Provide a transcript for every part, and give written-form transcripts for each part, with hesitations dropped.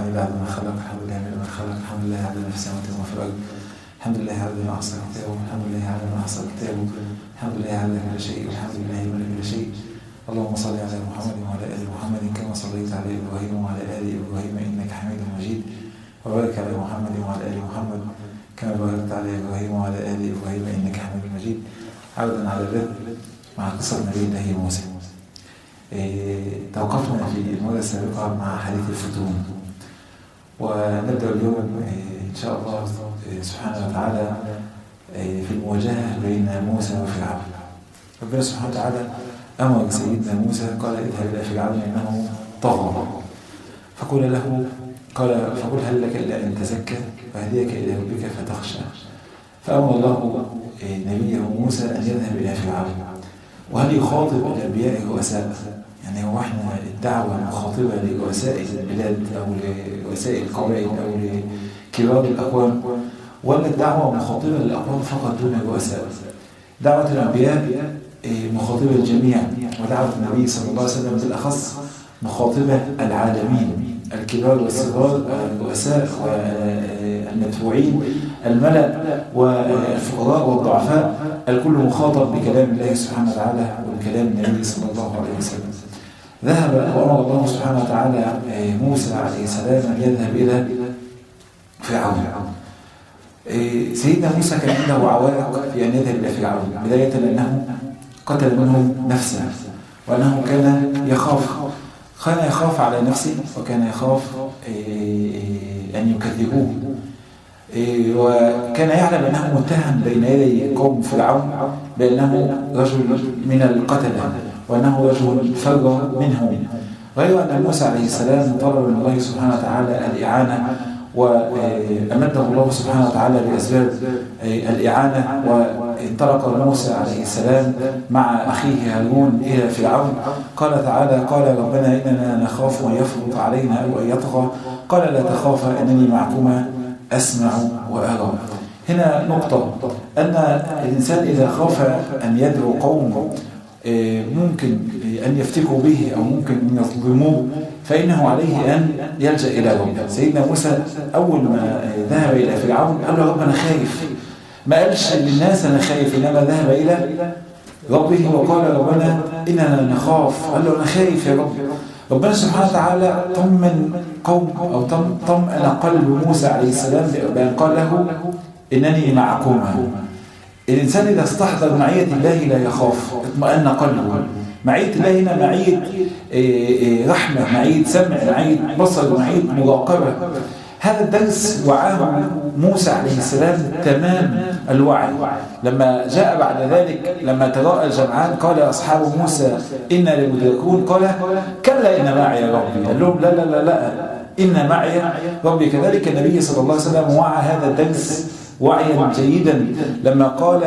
لله عدد ما خلق، الحمد لله عدد ما خلق، الحمد لله عدد ما في السماوات وما في الأرض، الحمد لله عدد ما أحصى كتابه، الحمد لله عدد ما أحصى كتابه، الحمد لله عدد كل شيء، والحمد لله من كل شيء. اللهم صل على محمد وعلى آل محمد كما صليت على إبراهيم وعلى آل إبراهيم إنك حميد مجيد، وبارك على محمد وعلى آل محمد كما باركت على إبراهيم وعلى آل إبراهيم إنك حميد مجيد. عودا على الرد مع قصة نبي الله موسى. توقفنا في المرة السابقة مع حديث الفتون، ونبدأ اليوم إن شاء الله سبحانه وتعالى في المواجهة بين موسى وفرعون. ربنا سبحانه وتعالى أمر سيدنا موسى قال اذهب إلى فرعون إنه طغى، فقل له فقل هل لك إلا أن تزكى وهديك إلى ربك فتخشى. فأمر الله نبيه موسى أن يذهب إلى فرعون. وهل يخاطب الأنبياء رؤساء؟ يعني هو احنا الدعوة مخاطبة لرؤساء البلاد أو لرؤساء القبائل أو لكبار الأقوام، ولا الدعوة مخاطبة للأقوام فقط دون الرؤساء؟ دعوة الأنبياء مخاطبة الجميع، ودعوة النبي صلى الله عليه وسلم بالأخص مخاطبة العالمين، الكبار والصغار، الرؤساء والمدفوعين، الملأ والفقراء والضعفاء، الكل مخاطب بكلام الله سبحانه وتعالى وبكلام النبي صلى الله عليه وسلم. ذهب وأمر الله سبحانه وتعالى موسى عليه السلام أن يذهب إلى فرعون. سيدنا موسى كان عنده عوائق في أن يذهب إلى فرعون، بداية لأنه قتل منهم نفسه، وأنه كان يخاف على نفسه، وكان يخاف أن يكذبوه، وكان يعلم أنه متهم بين يدي قوم فرعون بأنه رجل من القتلة، وأنه رجل فر منهم. غير أن موسى عليه السلام طلب من الله سبحانه وتعالى الإعانة، وأمده الله سبحانه وتعالى بأسباب الإعانة، وانطلق موسى عليه السلام مع أخيه هارون إلى فرعون. قال تعالى قال ربنا إننا نخاف أن يفرط علينا أو أن يطغى، قال لا تخافا إنني معكما أسمع وأرى. هنا نقطة أن الإنسان إذا خاف أن يدعو قوم ممكن أن يفتكوا به أو ممكن أن يظلموه، فإنه عليه أن يلجأ إلى ربه. سيدنا موسى أول ما ذهب إلى فرعون قال له رب أنا خايف، ما قالش للناس أنا خايف، إنما ذهب إلى ربه وقال ربنا إننا نخاف، قال له أنا خايف يا رب. ربنا سبحانه وتعالى طمن قوم أو طمأن قلب موسى عليه السلام بأن قال له إنني معكما. الإنسان إذا استحضر معية الله لا يخاف، اطمأن قلبه. معية الله هنا معية رحمة، معية سمع، معية بصر، معية مراقبة. هذا الدرس وعاه موسى عليه السلام تمام الوعي. لما جاء بعد ذلك لما تراءى الجمعان قال أصحاب موسى إنا لمدركون، قال كلا إن معي ربي. قال لهم لا لا لا لا إن معي ربي. كذلك النبي صلى الله عليه وسلم وعى هذا الدرس وعيا جيدا لما قال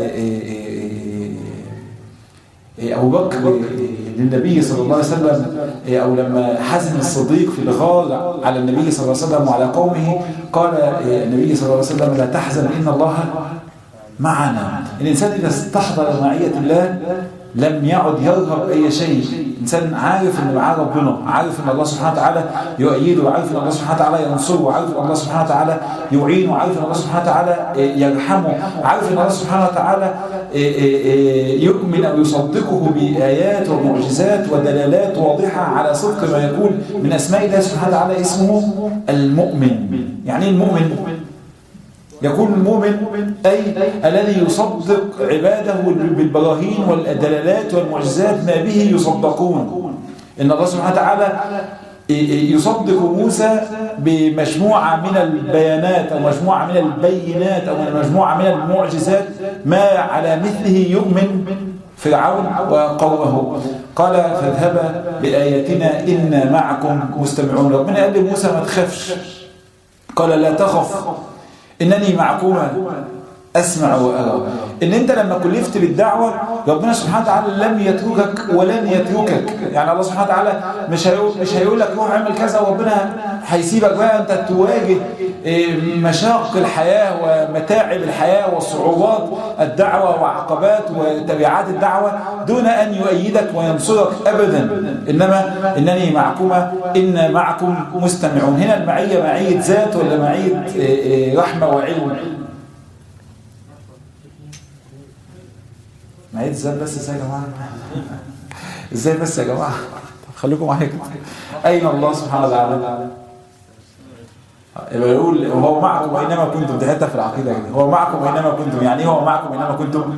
أبو بكر للنبي صلى الله عليه وسلم، أو لما حزن الصديق في الغار على النبي صلى الله عليه وسلم وعلى قومه، قال النبي صلى الله عليه وسلم لا تحزن إن الله معنا. الإنسان إذا استحضر معية الله لم يعد يرهب أي شيء. إنسان عارف أن معاه ربنا، عارف أن الله سبحانه وتعالى يؤيده، عارف أن الله سبحانه وتعالى ينصره، عارف أن الله سبحانه وتعالى يعينه، عارف أن الله سبحانه وتعالى يرحمه، عارف أن الله سبحانه وتعالى يؤمن أو يصدقه بآيات ومعجزات ودلالات واضحة على صدق ما يقول. من أسماء الله سبحانه وتعالى اسمه المؤمن. يعني المؤمن يقول المؤمن أي الذي يصدق عباده بالبراهين والدلالات والمعجزات ما به يصدقون. إن الله سبحانه وتعالى يصدق موسى بمجموعة من البيانات أو مجموعة من البينات أو مجموعة من المعجزات ما على مثله يؤمن فرعون وقومه. قال فاذهبا بآياتنا إنا معكم مستمعون. ربنا قال لموسى ما تخافش، قال لا تخف إنني معكما أسمع وأرى. إن أنت لما كلفت بالدعوة ربنا سبحانه وتعالى لم يتركك ولن يتركك. يعني الله سبحانه وتعالى مش هيقول لك روح اعمل كذا وربنا هيسيبك بقى أنت تواجه مشاق الحياة ومتاعب الحياة وصعوبات الدعوة وعقبات وتبعات الدعوة دون أن يؤيدك وينصرك أبدا. إنما إنني معكما إن معكم مستمعون. هنا المعية معية ذات ولا معية رحمة وعلم؟ معية ذات بس. ازاي يا جماعة؟ ازاي بس يا جماعة؟ خليكم معايا كده. أين الله سبحانه وتعالى؟ يبقى يقول هو معكم أينما كنتم. دي حتة في العقيدة كده. هو معكم أينما كنتم. يعني هو معكم أينما كنتم؟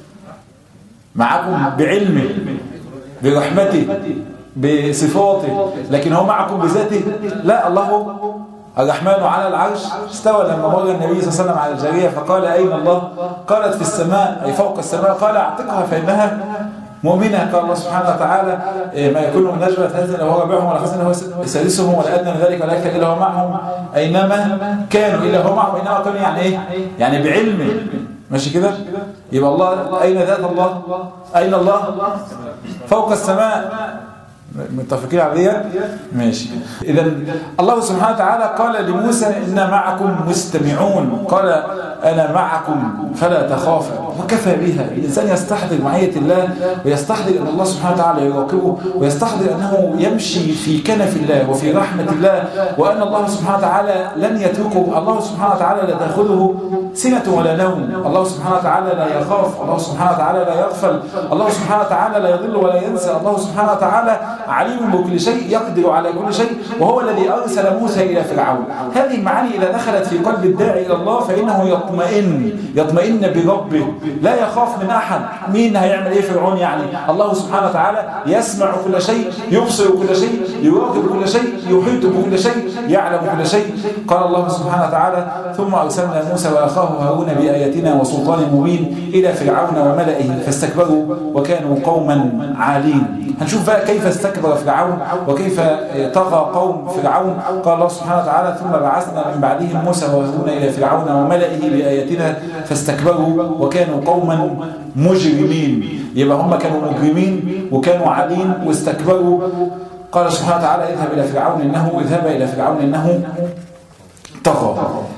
معكم بعلمه برحمته بصفاته، لكن هو معكم بذاته؟ لا. الله الرحمن على العرش استوى. لما مر النبي صلى الله عليه وسلم على الجارية فقال أين الله؟ قالت في السماء أي فوق السماء. قال اعتقها فإنها مؤمنة. قال الله سبحانه وتعالى ما يكون من نجوى ثلاثة إلا هو رابعهم ولا خمسة إلا هو سادسهم ولا أدنى من ذلك ولا أكثر إلا هو معهم أينما كانوا. إلا هو معهم أينما كانوا يعني إيه؟ يعني بعلمه. ماشي كده؟ يبقى الله أين ذات الله؟ أين الله؟ فوق السماء. متفقين عليها؟ ماشي. إذا الله سبحانه وتعالى قال لموسى إن معكم مستمعون. قال أنا معكم فلا تخافا. وكفى بها. الإنسان يستحضر معية الله ويستحضر أن الله سبحانه وتعالى يراقبه ويستحضر أنه يمشي في كنف الله وفي رحمة الله وأن الله سبحانه وتعالى لن يتركه. الله سبحانه وتعالى لا تأخذه سنة ولا نوم. الله سبحانه وتعالى لا يخاف. الله سبحانه وتعالى لا يغفل. الله سبحانه وتعالى لا يضل ولا ينسى. الله سبحانه وتعالى عليم بكل شيء يقدر على كل شيء وهو الذي أرسل موسى إلى فرعون. هذه المعاني إذا دخلت في قلب الداعي إلى الله فإنه يطمئن بربه لا يخاف من أحد. مين هيعمل إيه فرعون؟ يعني الله سبحانه وتعالى يسمع كل شيء يبصر كل شيء يراقب كل شيء يحيط بكل شيء يعلم كل شيء. قال الله سبحانه وتعالى ثم أرسلنا موسى وأخاه هارون بآياتنا وسلطان مبين إلى فرعون وملئه فاستكبروا وكانوا قوما عالين. هنشوف بقى كيف استكبر فرعون وكيف طغى قوم فرعون. قال الله سبحانه وتعالى ثم بعثنا من بعدهم موسى وهارون إلى فرعون وملئه بآياتنا فاستكبروا وكانوا قوما مجرمين. يبقى هم كانوا مجرمين وكانوا عالين واستكبروا. قال سبحانه وتعالى اذهب إلى فرعون إنه طغى.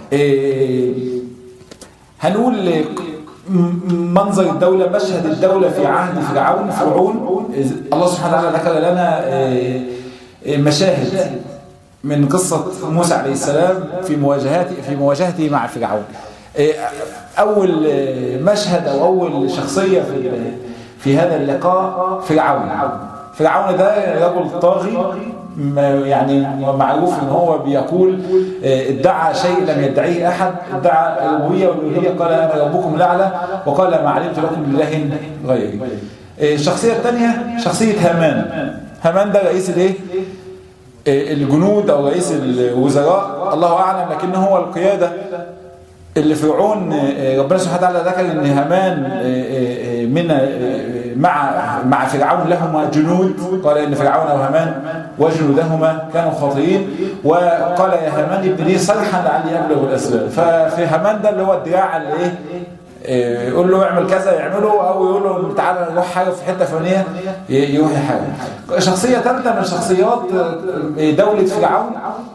هنقول منظر الدولة مشهد الدولة في عهد فرعون. الله سبحانه وتعالى ذكر لنا مشاهد من قصة موسى عليه السلام في مواجهته مع فرعون. أول مشهد أو أول شخصية في هذا اللقاء فرعون ده رجل طاغي يعني معروف ان هو بيقول ادعى شيء لم يدعيه احد. ادعى الربوبيه والالوهيه. قال انا ربكم الاعلى وقال ما علمت لكم من اله غيري. الشخصيه الثانيه شخصيه هامان ده رئيس الايه؟ الجنود او رئيس الوزراء الله اعلم، لكنه هو القياده اللي فرعون ربنا سبحانه وتعالى ذكر ان هامان من مع فرعون لهما جنود. قال ان فرعون وهامان وجنودهما كانوا خاطئين وقال يا هامان ابن لي صرحا لعلي ابلغ الاسباب. ففي هامان ده اللي هو الدراع اللي ايه يقول له اعمل كذا يعمله او يقول له تعالى نروح حاجه في حته فلانيه يروح حاجه. شخصيه ثالثه من شخصيات دوله فرعون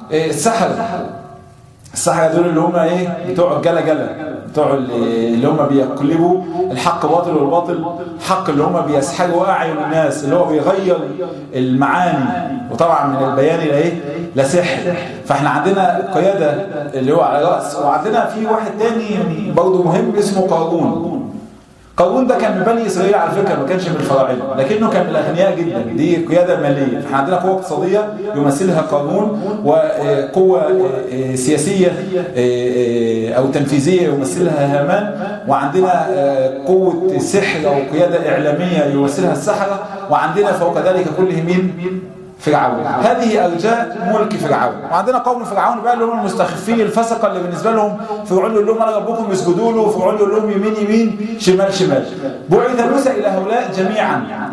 السحرة دول اللي هم ايه بتوع الجلجلة، بتوع اللي هم بيقلبوا الحق باطل والباطل حق، اللي هم بيسحروا اعين الناس، اللي هو بيغير المعاني. وطبعا من البيان الى ايه لسحر. فاحنا عندنا قيادة اللي هو على رأس، وعندنا في واحد تاني برضه مهم اسمه قارون ده كان من بني إسرائيل على فكرة، ما كانش من الفراعنة، لكنه كان من الأغنياء جدا. دي قيادة مالية. فاحنا عندنا قوة اقتصادية يمثلها قارون، وقوة سياسية أو تنفيذية يمثلها هامان، وعندنا قوة سحر أو قيادة إعلامية يمثلها السحرة، وعندنا فوق ذلك كله مين؟ فرعون. هذه أرجاء ملك فرعون. وعندنا قوم فرعون بقى اللي هم المستخفين الفسقة اللي بالنسبة لهم فرعون يقول لهم أنا ربكم يسجدوا له، وفرعون يقول لهم يمين يمين شمال شمال. بعث موسى إلى هؤلاء جميعا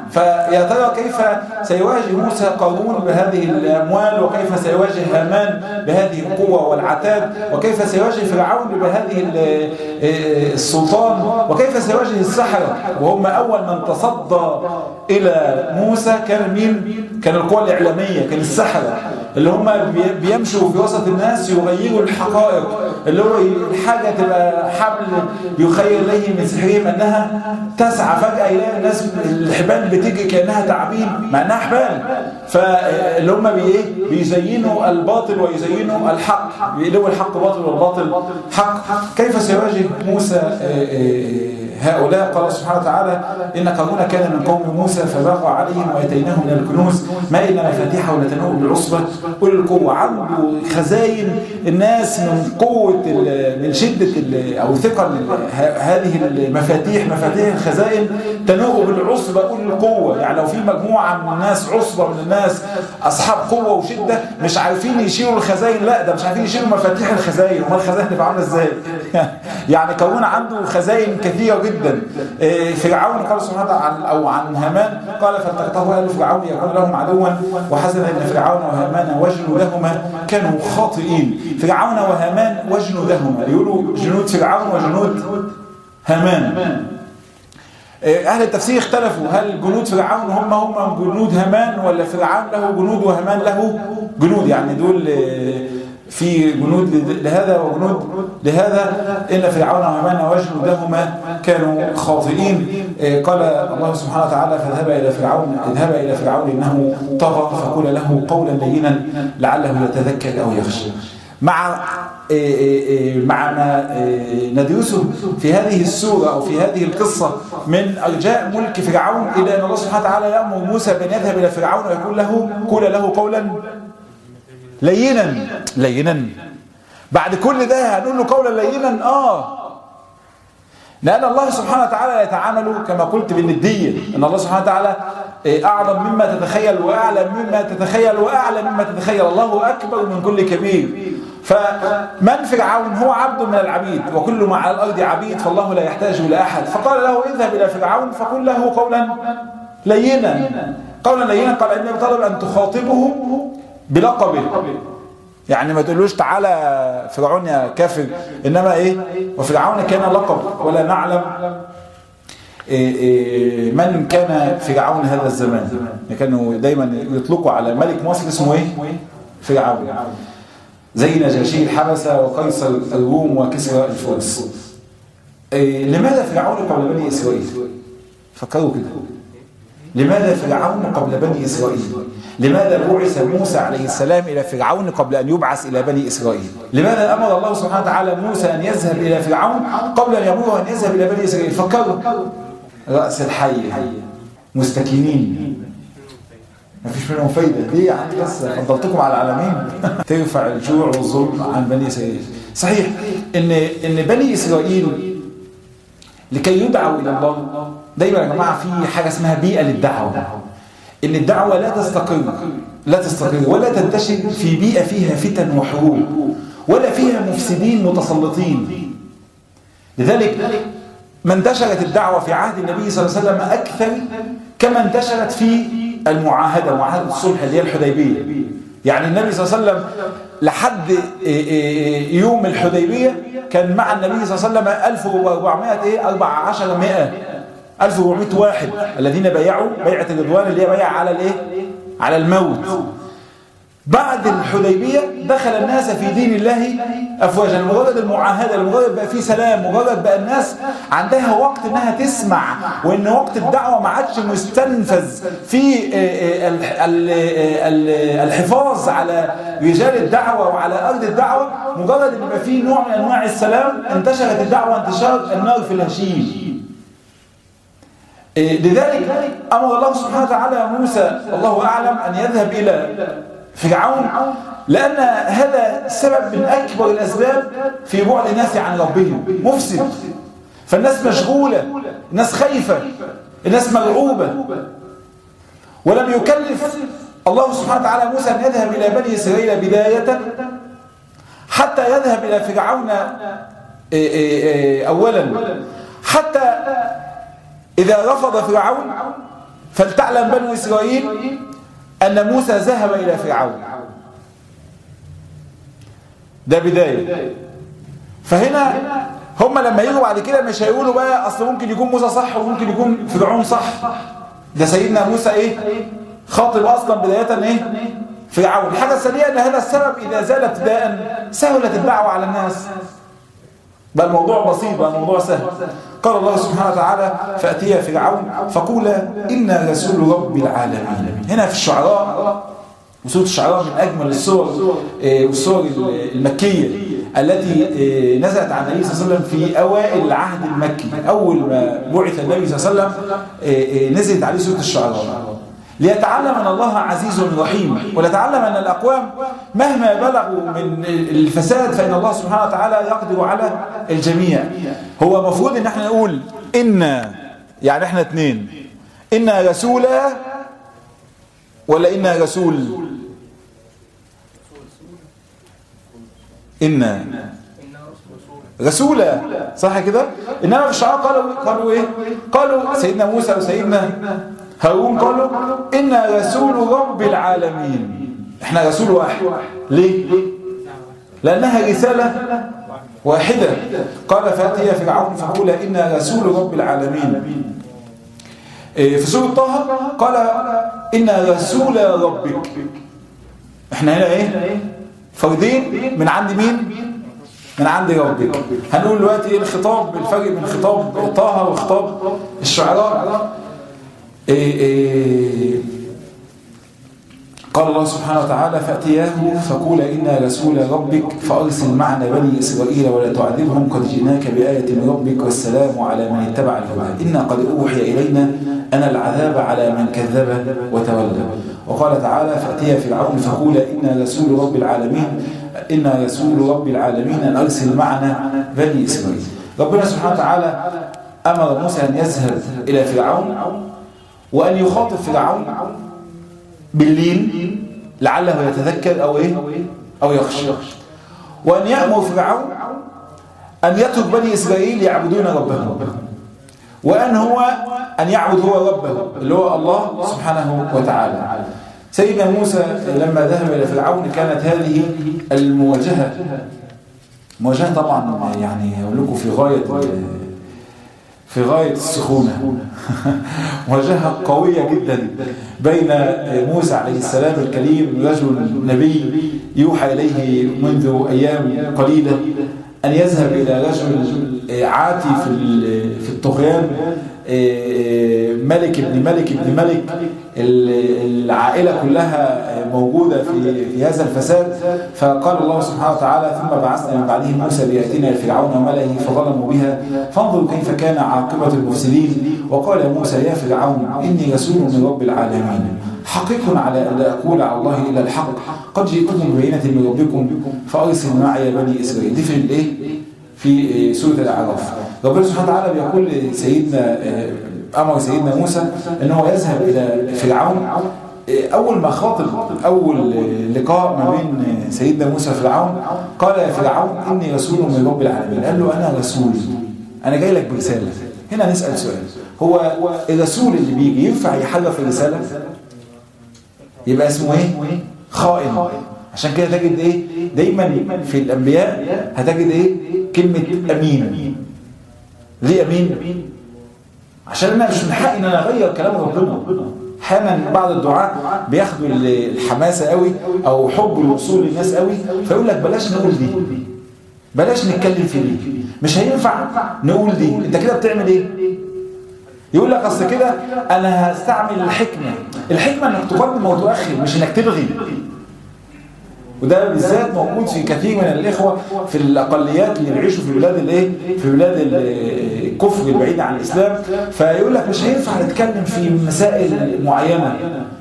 فيا ترى كيف سيواجه موسى قارون بهذه الأموال، وكيف سيواجه هامان بهذه القوة والعتاد، وكيف سيواجه فرعون بهذه السلطان، وكيف سيواجه السحرة وهم أول من تصدى إلى موسى كان مين؟ كان القوى الإعلامية، كان السحرة اللي هم بيمشوا في وسط الناس يغيروا الحقائق، اللي هو الحاجة تبقى حبل يخيل إليه من سحرهم أنها تسعى، فجأة يلاقي الناس الحبال بتيجي كأنها تعابين مع أنها حبال. فاللي هم بيزينوا الباطل ويزينوا الحق، بيقلبوا الحق باطل والباطل حق. كيف سيواجه موسى هؤلاء؟ قال سبحانه وتعالى إن قارون كان من قوم موسى فبغى عليهم وآتيناه من الكنوز ما إن مفاتيحه لتنوء بالعصبة أولي القوة. عنده خزاين الناس من قوة من شدة أو ثقل هذه المفاتيح، مفاتيح الخزائن تنوء بالعصبة أولي القوة. يعني لو في مجموعة من الناس، عصبة من الناس أصحاب قوة وشدة مش عارفين يشيلوا الخزاين، لا ده مش عارفين يشيلوا مفاتيح الخزاين، وما الخزاين تبقى عاملة ازاي؟ يعني قارون عنده خزاين كثيرة جدا. فرعون قال سبحانه وتعالى أو عن هامان قال فالتقطه آل فرعون يكون لهم عدوا وحسن إن فرعون وهامان وجنودهما كانوا خاطئين. فرعون وهامان وجنودهما، يقولوا جنود فرعون وجنود هامان. أهل التفسير اختلفوا هل جنود فرعون هم جنود هامان، ولا فرعون له جنود وهامان له جنود، يعني دول في جنود لهذا وجنود لهذا. إن فرعون وهامان وجنودهما كانوا خاطئين. قال الله سبحانه وتعالى فاذهبا إلى فرعون إنه طغى فقول له قولا لينا لعله يتذكر أو يخشى. مع ما ندرسه في هذه السورة أو في هذه القصة من أرجاء ملك فرعون، إلى أن الله سبحانه وتعالى يأمر موسى بأن يذهب إلى فرعون ويقول له قولا لينا. بعد كل ده هنقول له قولا لينا؟ لأن الله سبحانه وتعالى يتعامل كما قلت بالندية، أن الله سبحانه وتعالى أعظم مما تتخيل وأعلم مما تتخيل وأعلم مما تتخيل، الله أكبر من كل كبير. فمن فرعون هو عبد من العبيد وكل ما على الأرض عبيد، فالله لا يحتاج إلى أحد. فقال له اذهب إلى فرعون فقل له قولا لينا. قال إني طلب أن تخاطبه بلقبه، يعني ما تقولوش تعالى فرعون يا كافر، إنما وفرعون كان لقب ولا نعلم من كان فرعون هذا الزمان. كانوا دايما يطلقوا على ملك مصر اسمه فرعون، زي نجاشي الحبسة وقيصر الروم وكسرى الفرس. لماذا فرعون قبل بني إسرائيل؟ فكروا كده، لماذا فرعون قبل بني إسرائيل؟ لماذا بعث موسى عليه السلام إلى فرعون قبل أن يبعث إلى بني إسرائيل؟ لماذا أمر الله سبحانه وتعالى موسى أن يذهب إلى فرعون قبل أن يأمره أن يذهب إلى بني إسرائيل؟ فكروا، رأس الحي مستكينين ما فيش منهم فايدة، ليه عندي بس فضلتكم على العالمين ترفع الجوع والظلم عن بني إسرائيل. صحيح إن بني إسرائيل لكي يدعوا إلى الله دايما يا جماعة في حاجة اسمها بيئة للدعوة، إن الدعوة لا تستقر ولا تنتشر في بيئة فيها فتن وحروب ولا فيها مفسدين متسلطين. لذلك ما انتشرت الدعوة في عهد النبي صلى الله عليه وسلم أكثر كما انتشرت في المعاهدة، معاهدة الصلح اللي هي الحديبية. يعني النبي صلى الله عليه وسلم لحد يوم الحديبية كان مع النبي صلى الله عليه وسلم 1400 واحد الذين بايعوا بيعة الرضوان اللي هي بيعة على الموت. بعد الحديبية دخل الناس في دين الله أفواجا، مجرد المعاهدة، مجرد بقى في سلام، مجرد بقى الناس عندها وقت انها تسمع، وان وقت الدعوة ما عادش مستنفذ في الحفاظ على رجال الدعوة وعلى أرض الدعوة، مجرد ان يبقى في نوع من انواع السلام انتشرت الدعوة انتشار النار في الهشيم. لذلك أمر الله سبحانه وتعالى موسى الله أعلم أن يذهب إلى فرعون، لأن هذا سبب من أكبر الأسباب في بعد الناس عن ربهم، مفسد. فالناس مشغولة، الناس خايفة، الناس مرعوبة. ولم يكلف الله سبحانه وتعالى موسى أن يذهب إلى بني إسرائيل بداية حتى يذهب إلى فرعون أولا، حتى إذا رفض فرعون فلتعلم بنو إسرائيل أن موسى ذهب إلى فرعون. ده بداية. فهنا هم لما يجوا بعد كده مش هيقولوا بقى أصل ممكن يكون موسى صح وممكن يكون فرعون صح. ده سيدنا موسى إيه؟ خاطب أصلا بداية إيه؟ فرعون. الحاجة الثانية أن هذا السبب إذا زال ابتداء سهلت الدعوة على الناس. بقى الموضوع بسيط، بقى الموضوع سهل. قال الله سبحانه وتعالى فأتيا فرعون فقولا إنا رسول رب العالمين. هنا في الشعراء، وسورة الشعراء من أجمل السور والسور المكية التي نزلت عن النبي صلى الله عليه وسلم في أوائل العهد المكي. أول ما بعث النبي صلى الله عليه وسلم نزلت عليه سورة الشعراء ليتعلم أن الله عزيز رحيم، وليتعلم أن الأقوام مهما بلغوا من الفساد فإن الله سبحانه وتعالى يقدر على الجميع. هو مفروض إن احنا نقول إنا، يعني احنا اتنين، إنا رسولا ولا إنا رسول؟ إنا رسولا، صح كده؟ إنما في الشعراء قالوا إيه؟ قالوا سيدنا موسى وسيدنا هارون قالوا إنا رسول رب العالمين. احنا رسول واحد. ليه؟ لأنها رسالة واحدة. قال فأتيا فرعون فقولا إنا رسول رب العالمين. في سورة طه قال إنا رسول ربك. احنا هنا ايه؟ فردين من عند مين؟ من عند ربك. هنقول دلوقتي ايه الخطاب، الفرق بين خطاب طه وخطاب الشعراء. قال الله سبحانه وتعالى فأتياه فقولا إنا رسول ربك فأرسل معنا بني إسرائيل ولا تعذبهم قد جئناك بآية من ربك والسلام على من اتبع الهدى إنا قد أوحي إلينا أن العذاب على من كذب وتولى. وقال تعالى فأتيا فرعون فقولا إنا رسول رب العالمين إنا رسول رب العالمين أن أرسل معنا بني إسرائيل. ربنا سبحانه وتعالى أمر موسى أن يذهب إلى فرعون وأن يخاطب فرعون بالليل لعله يتذكر أو يخشى، وأن يأمر فرعون أن يترك بني إسرائيل يعبدون ربهم، وأن أن يعبد هو ربه اللي هو الله سبحانه وتعالى. سيدنا موسى لما ذهب إلى فرعون كانت هذه المواجهة مواجهة طبعا يعني أقول لكم في غاية السخونة مواجهة قوية جدا بين موسى عليه السلام الكريم رجل نبي يوحى إليه منذ أيام قليلة أن يذهب إلى رجل عاتي في الطغيان ملك ابن ملك العائلة كلها موجودة في هذا الفساد. فقال الله سبحانه وتعالى ثم بعثنا من بعده موسى ليأتينا لفرعون وملئه فظلموا بها فانظروا كيف كان عاقبة المفسدين. وقال موسى يا فرعون إني رسول من رب العالمين حقيق على أن أقول على الله إلا الحق قد جئتكم ببينة من ربكم فأرسل معي بني إسرائيل. دي في سورة الأعراف. ربنا سبحانه وتعالى بيقول أمر سيدنا موسى أنه يذهب إلى فرعون. أول ما خاطب أول لقاء ما بين سيدنا موسى وفرعون قال يا فرعون إني رسول من رب العالمين. قال له أنا رسول، أنا جاي لك برسالة. هنا نسأل سؤال، هو الرسول اللي بيجي ينفع يحرف الرسالة؟ يبقى اسمه ايه؟ خائن. عشان كده تجد دايما في الأنبياء هتجد كلمة أمين. ليه أمين؟ عشان أنا مش من حقي إن أنا أغير كلام ربنا. أحيانا بعض الدعاء بياخدوا الحماسة قوي أو حب الوصول للناس قوي فيقول لك بلاش نقول دي، بلاش نتكلم في دي، مش هينفع نقول دي. أنت كده بتعمل إيه؟ يقول لك أصل كده أنا هستعمل الحكمة إنك تقدم وتؤخر مش إنك تلغي. وده بالذات موجود في كثير من الإخوة في الأقليات اللي بيعيشوا في بلاد الكفر البعيدة عن الإسلام. فيقول لك مش هينفع نتكلم في مسائل معينة،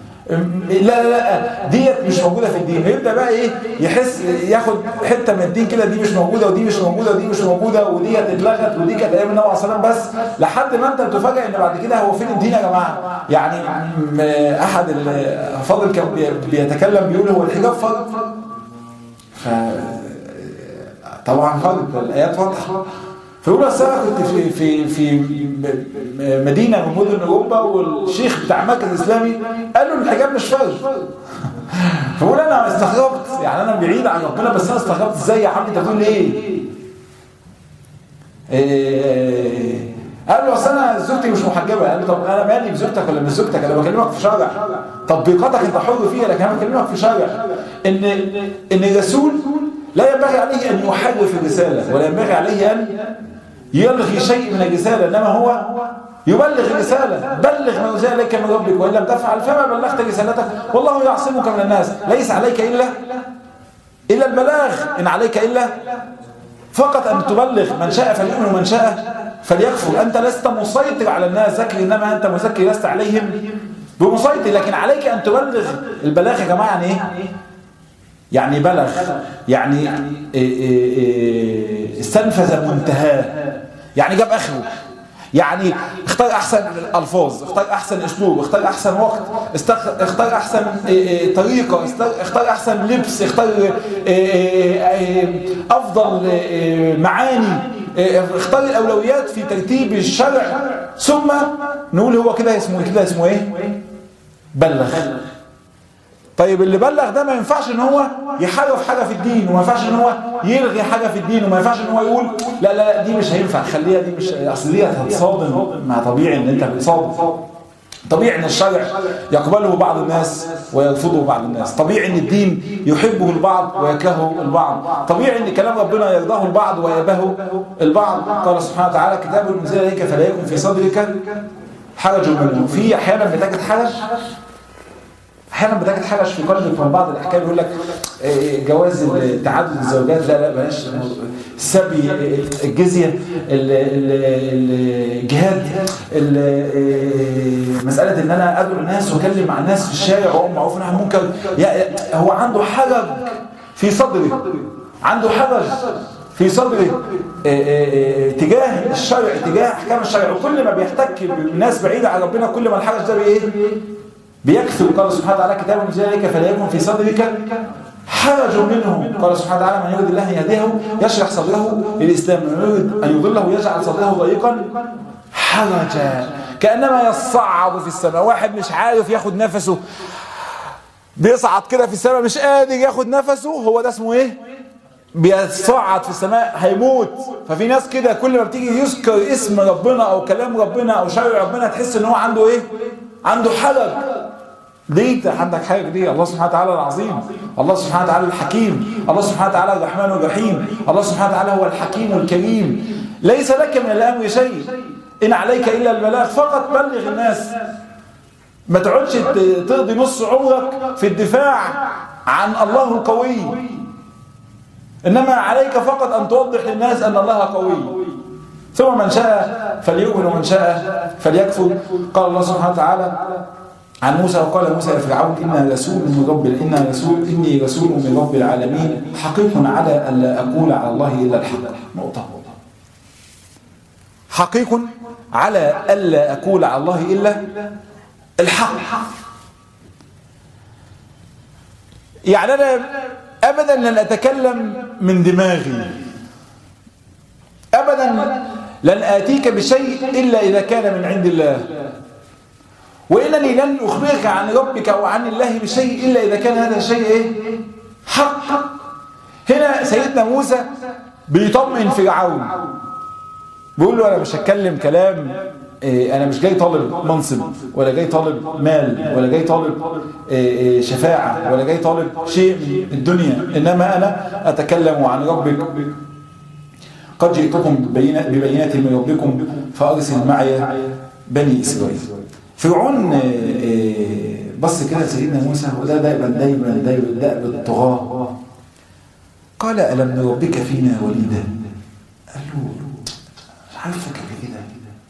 لا ديت مش موجودة في الدين. يبدأ بقى يحس ياخد حتة من الدين كده، دي مش موجودة ودي مش موجودة ودي مش موجودة ودي اتلغت ودي كانت أيام النبي عليه الصلاة والسلام بس، لحد ما أنت تفاجئ إن بعد كده هو فين الدين يا جماعة؟ يعني أحد الفاضل كان بيتكلم بيقول هو الحجاب فرض. طبعا فرض، الآيات واضحة. فيقول أصل أنا كنت في مدينة من مدن أوروبا، والشيخ بتاع مركز إسلامي قال له الحجاب مش فرض. فقول أنا استغربت، يعني أنا بعيد عن ربنا بس أنا استغربت إزاي يا عم أنت بتقول إيه؟ قال له أصل أنا زوجتي مش محجبة. قال له طب أنا مالي بزوجتك ولا مش زوجتك؟ أنا بكلمك في شرع، تطبيقاتك أنت حر فيها، لكن أنا بكلمك في شرع إن الرسول لا ينبغي عليه أن يحرف الرسالة، ولا ينبغي عليه أن يلغي شيء من الرسالة، إنما هو يبلغ الرسالة. بلغ ما أنزل إليك من ربك وإن لم تفعل فما بلغت رسالتك والله يعصمك من الناس. ليس عليك إلا البلاغ، إن عليك إلا فقط أن تبلغ. من شاء فليؤمن ومن شاء فليكفر. أنت لست مسيطر على الناس ذكر، إنما أنت مذكر لست عليهم بمسيطر، لكن عليك أن تبلغ. البلاغ يا جماعة يعني إيه؟ يعني بلغ، يعني استنفذ منتهاه، يعني جاب اخره، يعني اختار احسن الالفاظ، اختار احسن اسلوب، اختار احسن وقت، اختار احسن طريقه، اختار احسن لبس، اختار افضل معاني، اختار الاولويات في ترتيب الشرع، ثم نقول هو كده اسمه ايه؟ بلغ. طيب اللي بلغ ده ما ينفعش ان هو يحرف حاجه في الدين، وما ينفعش ان هو يلغي حاجه في الدين، وما ينفعش ان هو يقول لا دي مش هينفع، خليها دي مش، اصل دي هتصادم مع طبيعي ان انت بتصادم. طبيعي ان الشرع يقبله بعض الناس ويرفضه بعض الناس، طبيعي ان الدين يحبه البعض ويكرهه البعض، طبيعي ان كلام ربنا يرضاه البعض ويبهه البعض. قال سبحانه وتعالى كتاب أنزل إليك فلا يكن في صدرك حرج منه. في احيانا بتجد حرج، احيانا بتجد حرج في قلبك من بعض الاحكام، يقول لك جواز تعدد الزوجات، لا بلاش، السبي، الجزيه، الجهاد، مساله ان انا ادعو الناس واكلم مع الناس في الشارع واقوم معروف ونهي عن المنكر. هو عنده حرج في صدره، عنده حرج في صدره تجاه الشرع، تجاه احكام الشرع، وكل ما بيحتك بالناس بعيده عن ربنا كل ما الحرج ده بيكثر. قال سبحانه وتعالى كتاب أنزل إليك فلا يكن في صدرك حرج منه. قال سبحانه وتعالى من يريد الله يهديه يشرح صدره للإسلام، ومن يريد أن يضله يجعل صدره ضيقا حرجا كأنما يصعد في السماء. واحد مش عارف ياخد نفسه، بيصعد كده في السماء مش قادر ياخد نفسه، هو ده اسمه ايه؟ بيصعد في السماء، هيموت. ففي ناس كده كل ما بتيجي يذكر اسم ربنا او كلام ربنا او شرع ربنا تحس ان هو عنده ايه؟ عنده حرج. ليه انت عندك حاجه دي؟ الله سبحانه وتعالى العظيم، الله سبحانه وتعالى الحكيم، الله سبحانه وتعالى الرحمن الرحيم، الله سبحانه وتعالى هو الحكيم الكريم. ليس لك من الامر شيء، ان عليك الا البلاغ، فقط بلغ الناس. ما تقعدش تقضي نص عمرك في الدفاع عن الله القوي، انما عليك فقط ان توضح للناس ان الله قوي. ثم من شاء فليؤمن ومن شاء فليكفر. قال الله سبحانه وتعالى عن موسى وقال موسى يا فرعون إني رسول من رب العالمين حقيق على ألا أقول على الله إلا الحق. نقطة. حقيق على ألا أقول على الله إلا الحق. يعني أنا أبدا لن أتكلم من دماغي، أبدا لن آتيك بشيء إلا إذا كان من عند الله، وإنني لن أخبرك عن ربك أو عن الله بشيء إلا إذا كان هذا الشيء إيه؟ حق. هنا سيدنا موسى بيطمئن فرعون، بيقول له أنا مش هتكلم كلام، أنا مش جاي طالب منصب ولا جاي طالب مال ولا جاي طالب شفاعة ولا جاي طالب شيء من الدنيا، إنما أنا أتكلم عن ربك. قد جئتكم ببينات من ربكم فأرسل معي بني إسرائيل. فرعون بص كده سيدنا موسى، وده دايما دأب الطغاة. قال ألم نربك فينا وليدا؟ قال له مش عارفك قبل كده،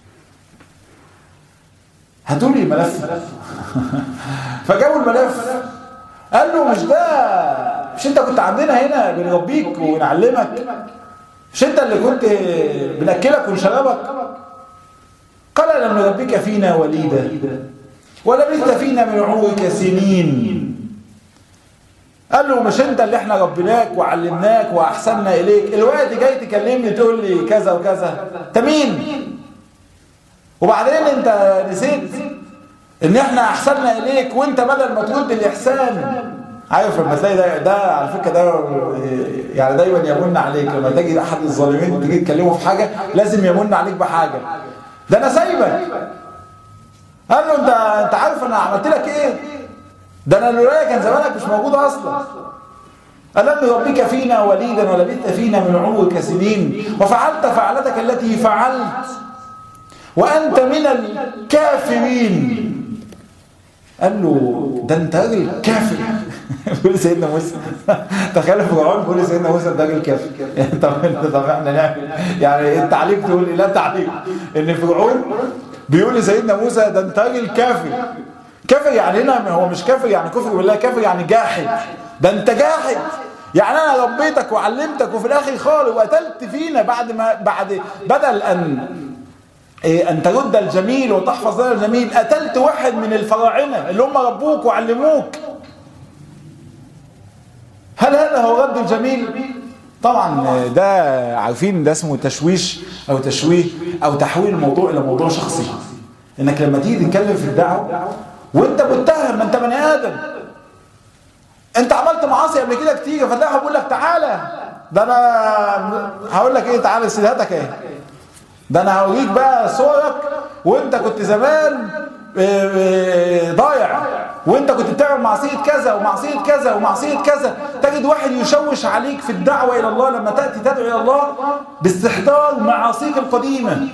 هاتوا لي الملف. فجابوا الملف، قال له مش انت كنت عندنا هنا بنربيك ونعلمك؟ مش انت اللي كنت بنأكلك ونشربك؟ قال لم نربك فينا وليدا ولبثت فينا من عمرك سنين. قال له مش انت اللي احنا ربيناك وعلمناك واحسننا اليك، الوقت جاي تكلمني تقول لي كذا وكذا؟ انت مين؟ وبعدين انت نسيت ان احنا احسننا اليك، وانت بدل ما ترد الاحسان. عارف لما تلاقي ده على فكره ده يعني دايما يمن عليك، لما تجي احد الظالمين تيجي تكلمه في حاجه لازم يمن عليك بحاجه. ده انا سايبك. قال له انت عارف انا عملت لك ايه؟ ده انا لولايا كان زمانك مش موجود اصلا. ألم ربك فينا وليدا ولبثت فينا من عمرك سنين وفعلت فعلتك التي فعلت وأنت من الكافرين. قال له ده أنت راجل كافر. بيقول سيدنا موسى تخيل فرعون بيقول سيدنا موسى ده راجل كافر. طب احنا نعمل يعني التعليق تقول لي لا تعليق ان فرعون بيقول لسيدنا موسى ده أنت راجل كافر. كافر يعني هنا هو مش كافر يعني كفر بالله، كافر يعني جاحد. ده أنت جاحد، يعني أنا ربيتك وعلمتك وفي الآخر خالص وقتلت فينا بعد بدل أن ترد الجميل وتحفظ لنا الجميل، قتلت واحد من الفراعنة اللي هم ربوك وعلموك. هل هذا هو رد الجميل؟ طبعا ده عارفين ده اسمه تشويش أو تشويه أو تحويل الموضوع إلى موضوع شخصي. إنك لما تيجي تتكلم في الدعوة وأنت متهم، أنت بني آدم، انت عملت معاصي قبل كده كتير، فتلاقيه بيقول لك تعالى، ده انا هقول لك ايه، تعالى سيداتك ايه، ده انا هوريك بقى صورك وانت كنت زمان ضايع، وانت كنت بتعمل معصيه كذا ومعصيه كذا ومعصيه كذا. تجد واحد يشوش عليك في الدعوه الى الله لما تاتي تدعو الى الله باستحضار معاصيك القديمه.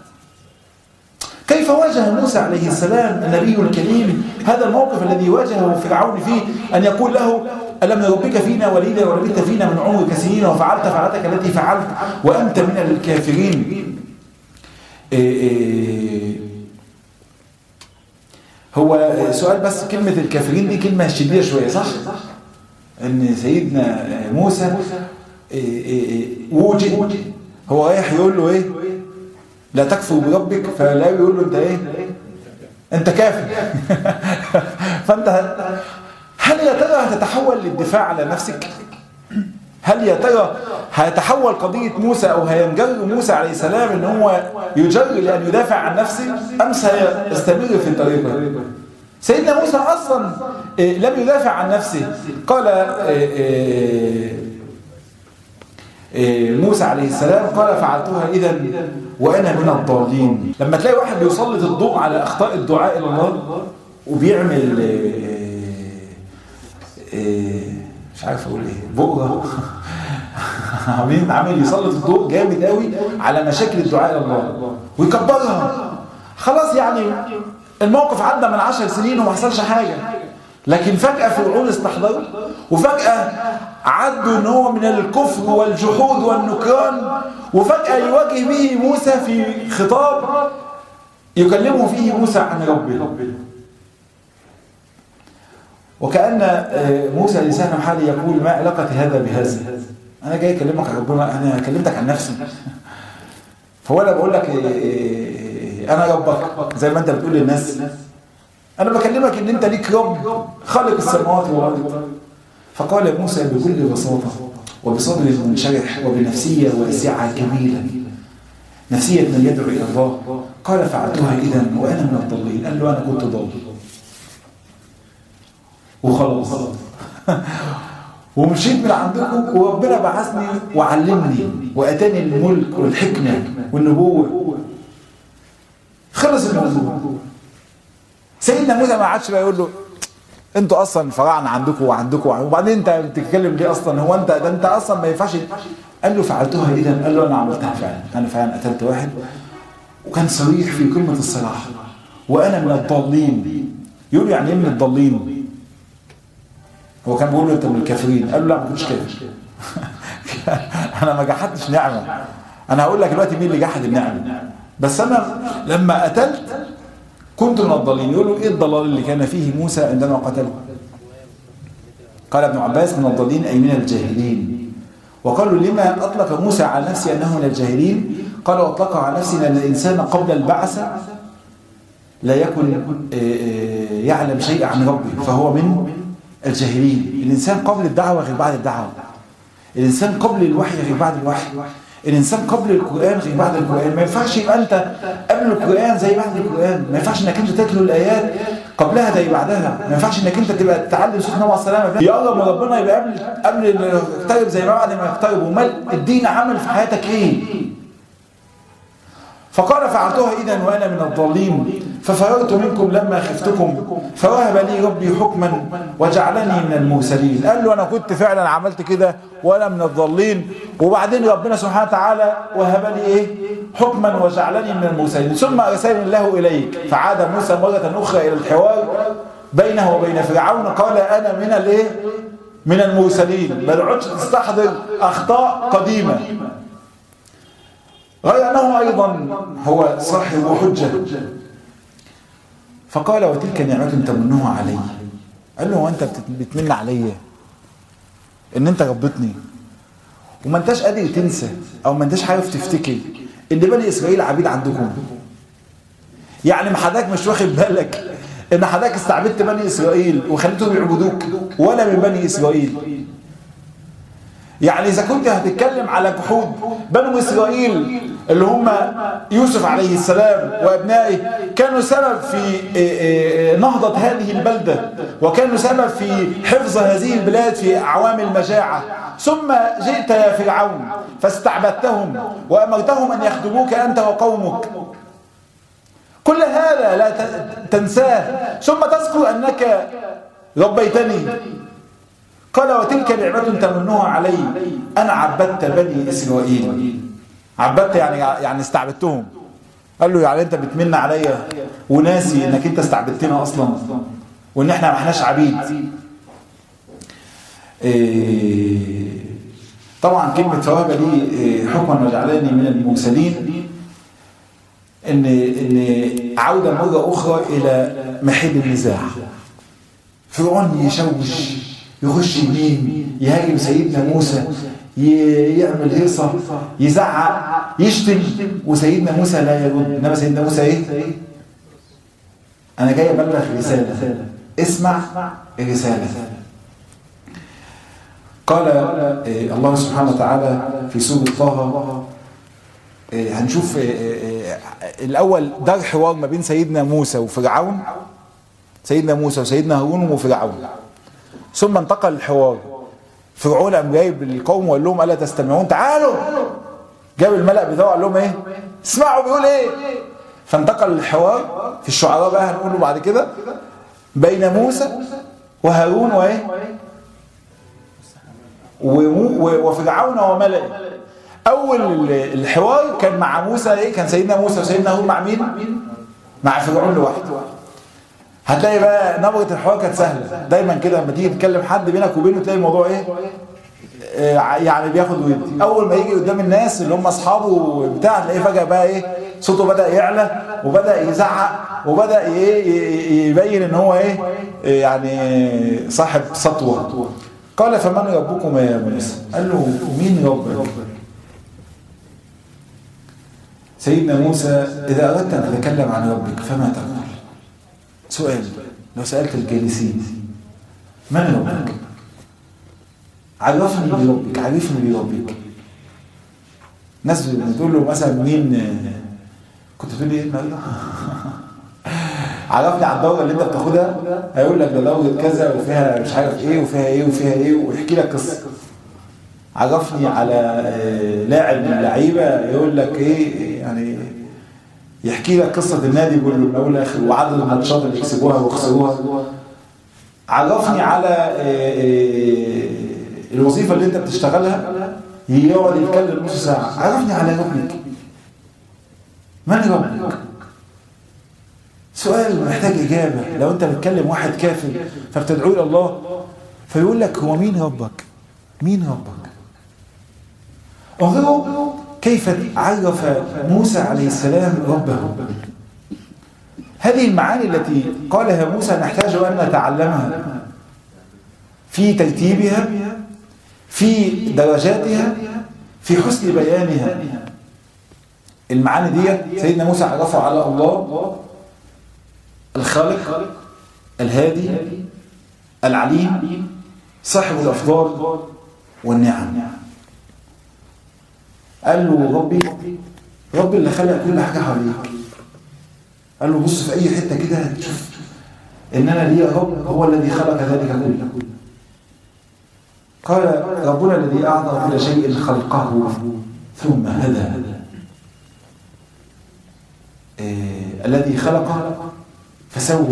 كيف واجه موسى عليه السلام النبي الكريم هذا الموقف الذي واجهه فرعون فيه، أن يقول له ألم ربك فينا وليدا ولبثت فينا من عمرك سنين وفعلت فعلتك التي فعلت وأنت من الكافرين. هو سؤال بس، كلمة الكافرين دي كلمة شديدة شوية صح؟ أن سيدنا موسى وجد هو رايح يقول له إيه؟ لا تكفر بربك، فلا يقول له انت ايه؟ انت كافر. فانت هل يا ترى هتتحول للدفاع على نفسك؟ هل يا ترى هيتحول قضية موسى او هينجر موسى عليه السلام ان هو يجر لان يدافع عن نفسه، ام سيستمر في طريقه؟ سيدنا موسى اصلا لم يدافع عن نفسه. قال موسى عليه السلام قال فعلتها إذا وأنا من الضالين. لما تلاقي واحد بيسلط الضوء على أخطاء الدعاء إلى الله وبيعمل مش عارف أقول إيه، بؤرة عامل يسلط الضوء جامد قوي على مشاكل الدعاء إلى الله ويكبرها. خلاص يعني الموقف عدى من 10 سنين وما حصلش حاجة، لكن فجأة فرعون استحضر وفجأة عدوا ان هو من الكفر والجحود والنكران، وفجأة يواجه به موسى في خطاب يكلمه فيه موسى عن ربه. وكأن موسى لسانه حالي يقول ما علاقة هذا بهذا؟ أنا جاي أكلمك عن ربنا، أنا كلمتك عن نفسي. فهو أنا بقول لك أنا ربك زي ما أنت بتقول للناس، أنا بكلمك إن أنت ليك رب خالق السماوات والأرض. فقال موسى بكل بساطة وبصدر منشرح وبنفسية واسعة جميلة، نفسية من يدعو إلى الله، قال فعلتها إذا وأنا من الضالين. قال له أنا كنت ضال وخلاص ومشيت من عندكم وربنا بعثني وعلمني وأتاني الملك والحكمة والنبوة. خلص الموضوع. سيدنا موسى ما عادش بقى يقول له انتوا اصلا فراعنه عندكم وعندكم وبعدين انت بتتكلم ليه اصلا؟ هو انت ده انت اصلا ما ينفعش. قال له فعلتها اذا. قال له انا عملتها فعلا، انا فعلا قتلت واحد، وكان صريح في قمه الصراحه، وانا من الضالين. يقول يعني ايه من الضالين؟ هو كان بيقول له انت من الكافرين. قال له لا ما كنتش كافر. انا ما جحدتش نعمه. انا هقول لك دلوقتي مين اللي جحد النعمه، بس انا لما قتلت كنت من الضالين. يقولوا ايه الضلال اللي كان فيه موسى عندما قتله؟ قال ابن عباس من الضالين اي من الجاهلين. وقالوا لما اطلق موسى على نفسه انه من الجاهلين؟ قالوا اطلق على نفسه لان الانسان قبل البعث لا يكن يعلم شيء عن ربه، فهو من الجاهلين. الإنسان قبل الدعوة غير بعد الدعوة، الإنسان قبل الوحي غير بعد الوحي، الإنسان قبل القرآن غير بعد القرآن. ما ينفعش يبقى أنت قبل القرآن زي بعد القرآن، ما ينفعش إنك أنت تتلو الآيات قبلها زي بعدها، ما ينفعش إنك أنت تبقى تتعلم سنة النبي عليه الصلاة والسلام يقرب من ربنا يبقى قبل يقترب زي ما بعد ما يقترب. ومال الدين عمل في حياتك إيه؟ فقال فعلتها إذا وأنا من الضالين ففررت منكم لما خفتكم فوهب لي ربي حكما وجعلني من المرسلين. قال له أنا كنت فعلا عملت كده وأنا من الضالين، وبعدين ربنا سبحانه وتعالى وهب لي إيه؟ حكما وجعلني من المرسلين. ثم أرسلني الله إليك. فعاد موسى مرة أخرى إلى الحوار بينه وبين فرعون قال أنا من الإيه؟ من المرسلين. بل عدت تستحضر أخطاء قديمة، غير أنه أيضا هو صاحب حجة. فقال وتلك نعمة تمنها علي. قال له وأنت بتمن علي إن أنت ربطني وما أنتش قادر تنسى أو ما أنتش عارف تفتكر إن بني إسرائيل عبيد عندكم؟ يعني ما حضرتك مش واخد بالك إن حضرتك استعبدت بني إسرائيل وخليتهم يعبدوك ولا من بني إسرائيل؟ يعني إذا كنت هتتكلم على جحود بنو إسرائيل اللي هم يوسف عليه السلام وأبنائه كانوا سبب في نهضة هذه البلدة، وكانوا سبب في حفظ هذه البلاد في أعوام المجاعة، ثم جئت يا فرعون فاستعبدتهم وأمرتهم أن يخدموك أنت وقومك. كل هذا لا تنساه، ثم تذكر أنك ربيتني. قال وتلك نعمة تمنها علي أنا عبدت بني إسرائيل. عبدت يعني استعبدتهم. قال له يعني أنت بتمن عليا وناسي أنك أنت استعبدتنا أصلا وأن احنا ما احناش عبيد. طبعا كلمة فوهب لي حكما وجعلني من المرسلين إن عودة مرة أخرى إلى محل النزاع. فرعون يشوش، يخش يمين، يهاجم سيدنا موسى، يعمل هيصة، يزعق، يشتم، وسيدنا موسى لا يرد. انما سيدنا موسى ايه؟ انا جاي ابلغ رسالة، اسمع الرسالة. قال الله سبحانه وتعالى في سورة طه، هنشوف الاول دار حوار ما بين سيدنا موسى وفرعون، سيدنا موسى وسيدنا هارون وفرعون، ثم انتقل الحوار. فرعون قام جايب القوم وقال لهم الا تستمعون، تعالوا. جاب الملأ بتاعه قال لهم ايه؟ اسمعوا بيقول ايه. فانتقل الحوار في الشعراء بقى هنقوله بعد كده بين موسى وهارون وايه؟ وفرعون وملئه. اول الحوار كان مع موسى ايه؟ كان سيدنا موسى وسيدنا هارون مع مين؟ مع فرعون لوحده. هتلاقي بقى نبرة الحوار كانت سهلة. دايما كده لما تيجي تتكلم حد بينك وبينه تلاقي الموضوع ايه؟ يعني بياخد ويدي. اول ما يجي قدام الناس اللي هم اصحابه بتاع تلاقيه فجأة بقى ايه؟ صوته بدأ يعلى وبدأ يزعق وبدأ يبين ان هو ايه؟ يعني صاحب سطوة. قال فمن ربكم يا موسى؟ قال له مين ربك؟ سيدنا موسى إذا أردت أن تتكلم عن ربك فما تقول؟ سؤال لو سألت الجالسين من ربك؟ عرفني بربك، عرفني بربك. ناس بتقول له مثلا مين، كنت بتقول لي ايه النهارده؟ عرفني على الدوره اللي انت بتاخدها، هيقول لك ده دوره كذا وفيها مش عارف ايه وفيها ايه وفيها ايه ويحكي لك قصه. عرفني على لاعب من اللعيبه يقول لك ايه يعني، يحكي لك قصه النادي كله من اول لاخر وعدد الماتشات اللي كسبوها وخسروها. عرفني على الوظيفه اللي انت بتشتغلها، يقعد يتكلم نص ساعه. عرفني على ربك، من ربك؟ سؤال محتاج اجابه. لو انت بتكلم واحد كافر فبتدعوه الى الله فيقول لك هو مين ربك؟ مين ربك؟ انظروا كيف عرف موسى عليه السلام ربه. هذه المعاني التي قالها موسى نحتاج أن نتعلمها في ترتيبها، في درجاتها، في حسن بيانها. المعاني دي سيدنا موسى عرفه على الله الخالق الهادي العليم صاحب الأفضال والنعم. قال له ربي اللي خلق كل حاجة حواليك. قال له بص في أي حتة كده تشوف إن أنا لي رب هو الذي خلق ذلك كله. قال ربنا الذي أعطى كل شيء خلقه ثم هدى. الذي خلق فسوى.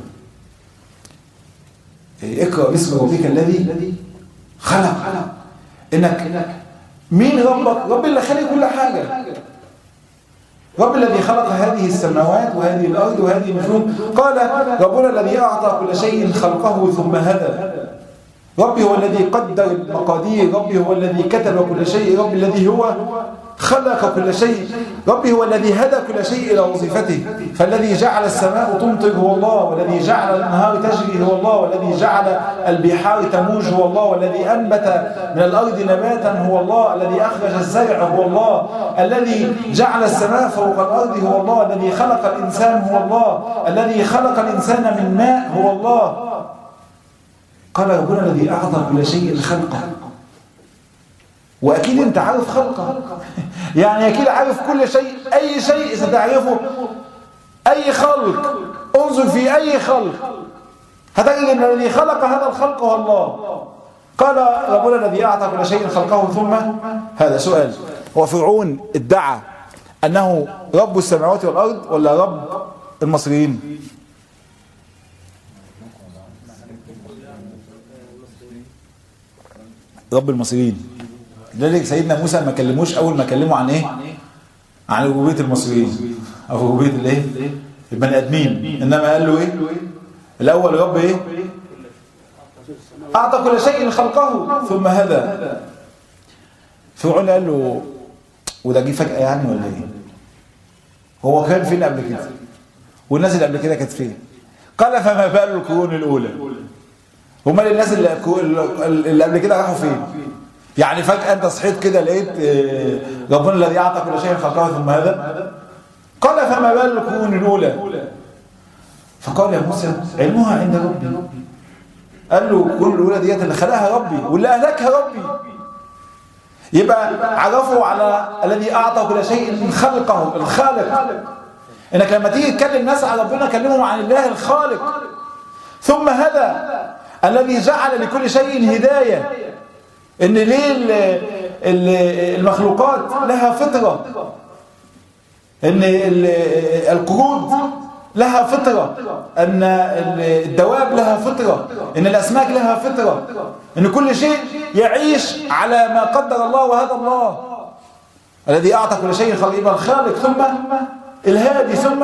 اقرأ باسم ربك الذي خلق. إنك مين ربك؟ رب اللي خلق كل حاجة. رب الذي خلق هذه السماوات وهذه الأرض وهذه النجوم. قال ربنا الذي أعطى كل شيء خلقه ثم هدى. ربي هو الذي قدر المقادير. ربي هو الذي كتب كل شيء. ربي الذي هو خلق كل شيء. ربي هو الذي هدى كل شيء إلى وظيفته. فالذي جعل السماء تمطر هو الله، والذي جعل الأنهار تجري هو الله، والذي جعل البحار تموج هو الله، والذي أنبت من الأرض نباتا هو الله، الذي أخرج الزرع هو الله، الذي جعل السماء فوق الأرض هو الله، الذي خلق الإنسان هو الله، الذي خلق الإنسان من ماء هو الله. قال ربنا الذي أعطى كل شيء خلقه. وأكيد أنت عارف خلقه، يعني أكيد عارف كل شيء. أي شيء ستعرفه، أي خلق، انظر في أي خلق هتجد أن الذي خلق هذا الخلق هو الله. قال ربنا الذي أعطى كل شيء خلقه ثم هذا. سؤال: هو فرعون ادعى أنه رب السماوات والأرض ولا رب المصريين؟ رب المصريين. لذلك سيدنا موسى ما كلموش اول ما كلموا عن ايه؟ عن ربوبيه المصريين او ربوبيه الايه؟ البني ادمين. انما قال له ايه؟ الاول رب ايه؟ اعطى كل شيء خلقه ثم هدى. فرعون قال له وده جه فجاه يعني ولا ايه؟ هو كان فين قبل كده؟ والناس اللي قبل كده كانت فين؟ قال فما بال القرون الاولى. هم الناس اللي قبل كده راحوا فين؟ يعني فجأة أنت صحيت كده لقيت ربنا الذي أعطى كل شيء خلقه ثم هذا. قال فما بال القرون الأولى. فقال يا موسى علمها عند ربي. قال له القرون الأولى ديت اللي خلقها ربي واللي أهلكها ربي. يبقى عرفوا على الذي أعطى كل شيء خلقه الخالق. إنك لما تيجي تكلم الناس على ربنا كلمهم عن الله الخالق. ثم هذا الذي جعل لكل شيء هداية. ان ليه المخلوقات لها فطرة، ان القرود لها فطرة، ان الدواب لها فطرة، ان الاسماك لها فطرة، ان كل شيء يعيش على ما قدر الله وهدى الله. الذي اعطى كل شيء خلق الخالق ثم الهادي ثم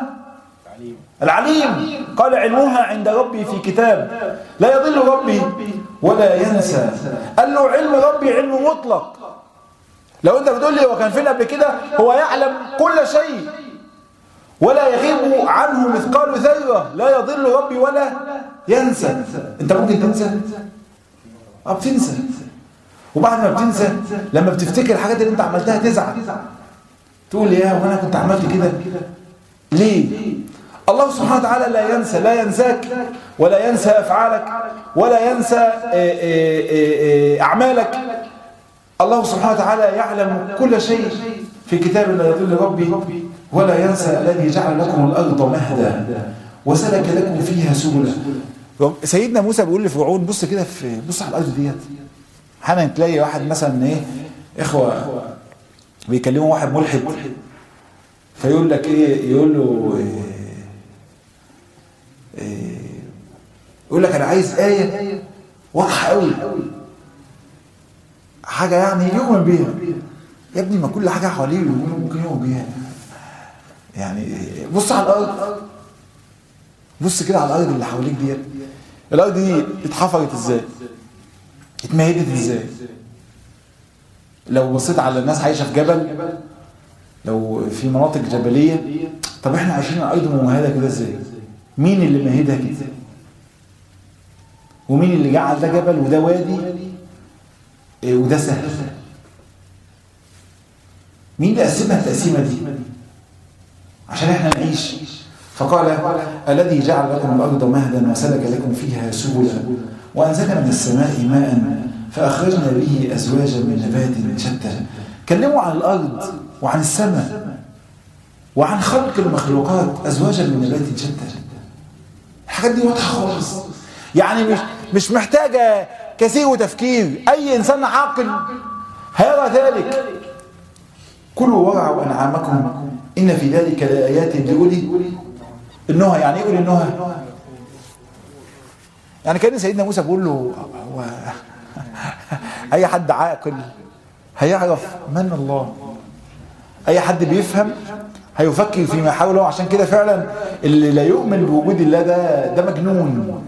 العليم. قال علمها عند ربي في كتاب لا يضل ربي ولا ينسى. قال له علم ربي علم مطلق. لو انت بتقول لي هو كان فين قبل كده، هو يعلم كل شيء ولا يغيب عنه مثقال ذرة. لا يضل ربي ولا ينسى. انت ممكن تنسى؟ بتنسى. وبعد ما بتنسى لما بتفتكر الحاجات اللي انت عملتها تزعل، تقول يا وانا كنت عملت كده ليه؟ الله سبحانه وتعالى لا ينسى، لا ينساك ولا ينسى أفعالك ولا ينسى أعمالك. الله سبحانه وتعالى يعلم كل شيء في كتاب لا يضل ربي ولا ينسى. الذي جعل لكم الأرض مهدا وسلك لكم فيها سبلا. سيدنا موسى بيقول لفرعون بص كده، بص على الأرض ديت. حالا تلاقي واحد مثلا ايه إخوة بيكلموا واحد ملحد فيقول لك ايه، يقول له يقول لك انا عايز آية واضحة قوي، حاجة يعني يؤمن بيها. يا ابني ما كل حاجة حواليه ممكن يؤمن بيها. يعني بص على الأرض، بص كده على الأرض اللي حواليك ديت. الأرض دي اتحفرت ازاي؟ اتمهدت ازاي؟ لو بصيت على الناس عايشة في جبل، لو في مناطق جبلية، طب احنا عايشين على أرض ممهدة كده ازاي؟ مين اللي مهدها كده؟ ومين اللي جعل ده جبل وده وادي وده سهل؟ مين اللي قسمها التقسيمة دي عشان احنا نعيش؟ فقال الذي جعل لكم الأرض مهدا وسلك لكم فيها سبلا وأنزل من السماء ماء فأخرجنا به أزواجا من نبات شتى. كلموا عن الأرض وعن السماء وعن خلق المخلوقات أزواجا من نبات شتى. الحاجات دي واضحة خالص، يعني مش محتاجة كثير وتفكير، أي إنسان عاقل هيرى ذلك. كلوا وارعوا أنعامكم إن في ذلك لآيات لأولي النهى. يعني يقول النهى، يعني كان سيدنا موسى بيقول له هو أي حد عاقل هيعرف من الله، أي حد بيفهم هيفكر فيما حوله. عشان كده فعلا اللي لا يؤمن بوجود الله ده مجنون،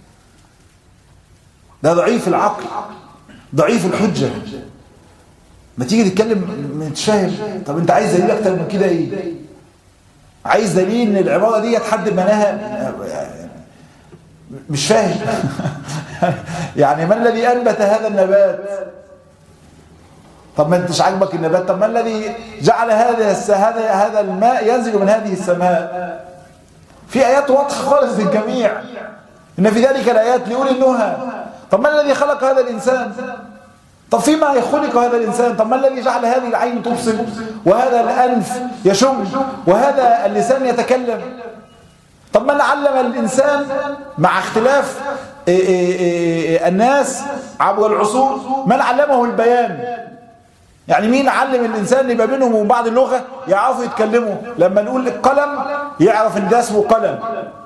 ده ضعيف العقل، ضعيف الحجة. ما تيجي تتكلم مش فاهم، طب انت عايز دليل اكتر من كده ايه؟ عايز دليل ان العبارة دي حد بناها؟ مش فاهم. يعني ما الذي انبت هذا النبات؟ طب ما انتش عاجبك النبات، طب ما الذي جعل هذا الماء ينزل من هذه السماء؟ في ايات واضحه خالص للجميع، ان في ذلك الايات لاولي النهى. طب ما الذي خلق هذا الانسان؟ طب فيما يخلق هذا الانسان؟ طب ما الذي جعل هذه العين تبصر وهذا الانف يشم وهذا اللسان يتكلم؟ طب من علم الانسان مع اختلاف الناس عبر العصور من علمه البيان؟ يعني مين علم الانسان يبقى بينهم وبين بعض اللغه يعرفوا يتكلموا؟ لما نقول القلم يعرف ان ده اسمه قلم.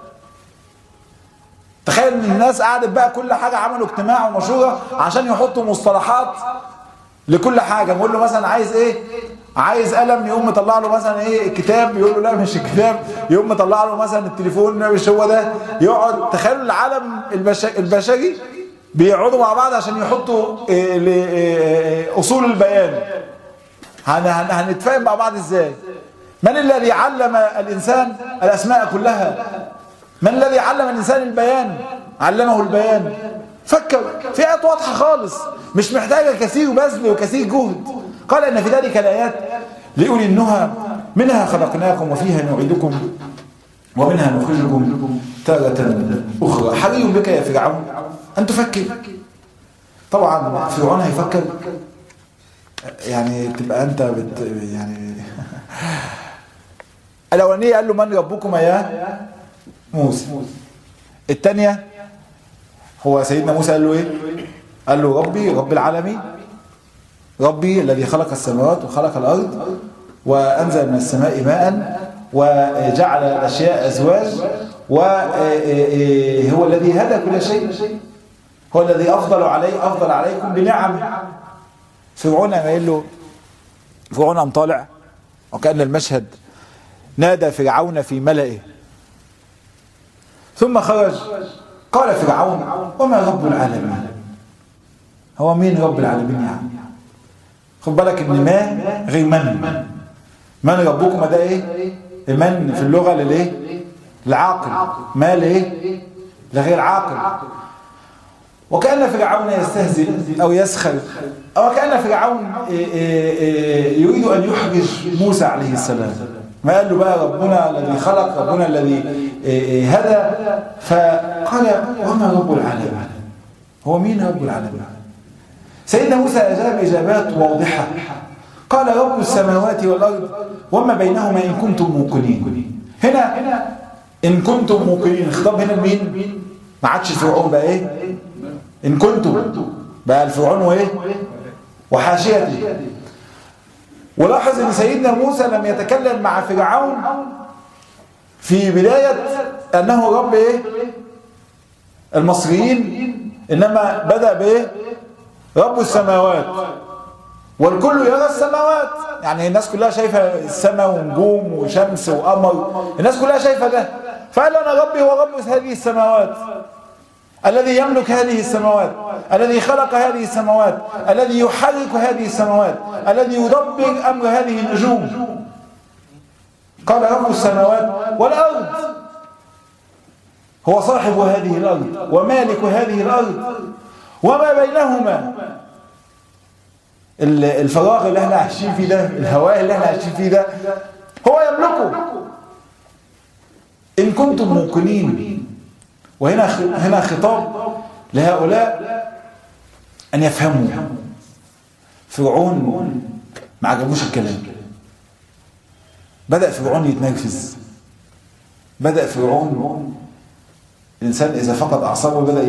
تخيل ان الناس قعدت بقى كل حاجه عملوا اجتماع ومشوره عشان يحطوا مصطلحات لكل حاجه. بقول له مثلا عايز ايه؟ عايز قلم، يقوم مطلع له مثلا ايه؟ الكتاب، يقول له لا مش الكتاب، يقوم مطلع له مثلا التليفون، مش هو ده. يقعد، تخيلوا العالم البشري بيقعدوا مع بعض عشان يحطوا اصول البيان. هنتفاهم مع بعض ازاي؟ من الذي علم الانسان الاسماء كلها؟ من الذي علم الانسان البيان؟ علمه البيان. فكر في آيات واضحه خالص، مش محتاجه كثير بذل وكثير جهد. قال ان في ذلك الايات لاولي النهى منها خلقناكم وفيها نعيدكم ومنها نخرجكم تارة اخرى. حري بك يا فرعون ان تفكر. طبعا فرعون هيفكر، يعني تبقى انت يعني الاولانيه قال له من ربكما يا موسى. الثانيه هو سيدنا موسى قال له ايه؟ قال له ربي رب العالمين، ربي الذي خلق السماوات وخلق الارض وانزل من السماء ماء وجعل الاشياء ازواج وهو الذي هدى كل شيء، هو الذي افضل عليكم بنعمه. فرعون قال له، فرعون قام طالع وكأن المشهد نادى فرعون في ملئه ثم خرج. قال فرعون وما رب العالمين؟ هو مين رب العالمين يعني؟ خد بالك ان ما غير من ربكم ده ايه؟ من في اللغه للايه؟ العاقل. ما لايه؟ لغير عاقل. وكأن فرعون يستهزئ او يسخر، او كأن فرعون يريد ان يحرج موسى عليه السلام. ما قال له بقى ربنا الذي خلق، ربنا الذي هدى. فقال وما رب العالمين؟ هو مين رب العالمين؟ سيدنا موسى أجاب إجابات واضحة. قال رب السماوات والأرض وما بينهما إن كنتم موقنين. هنا إن كنتم موقنين، خطاب هنا لمين؟ ما عادش الفرعون بقى إيه؟ إن كنتم بقى الفرعون وإيه؟ وحاشيته. ولاحظ ان سيدنا موسى لم يتكلم مع فرعون في بداية انه رب ايه؟ المصريين، انما بدأ بايه؟ رب السماوات. والكل يرى السماوات، يعني الناس كلها شايفة السماء ونجوم وشمس وقمر، الناس كلها شايفة ده. فقال انا ربي هو رب هذه السماوات، الذي يملك هذه السماوات، الذي خلق هذه السماوات، الذي يحرك هذه السماوات، الذي يدبر أمر هذه النجوم. قال رب السماوات والأرض، هو صاحب هذه الأرض ومالك هذه الأرض وما بينهما. الفراغ اللي احنا عايشين فيه ده، الهواء اللي احنا عايشين فيه ده، هو يملكه. إن كنتم موقنين. وهنا خطاب لهؤلاء أن يفهموا. فرعون ما عجبوش الكلام، بدأ فرعون يتنرفز، بدأ فرعون الإنسان إذا فقد أعصابه بدأ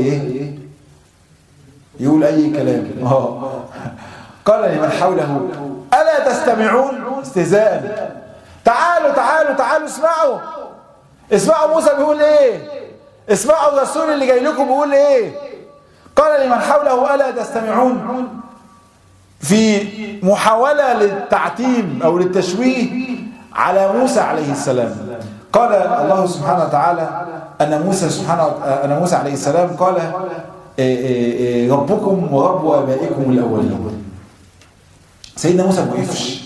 يقول أي كلام. قال لمن حوله ألا تستمعون؟ استهزاء. تعالوا تعالوا تعالوا اسمعوا موسى بيقول ايه، اسمعوا الرسول اللي جاي لكم بيقول ايه. قال لمن حوله ألا تستمعون، في محاولة للتعتيم أو للتشويه على موسى عليه السلام. قال الله سبحانه وتعالى أن موسى عليه السلام قال ربكم ورب آبائكم الأولين. سيدنا موسى ما وقفش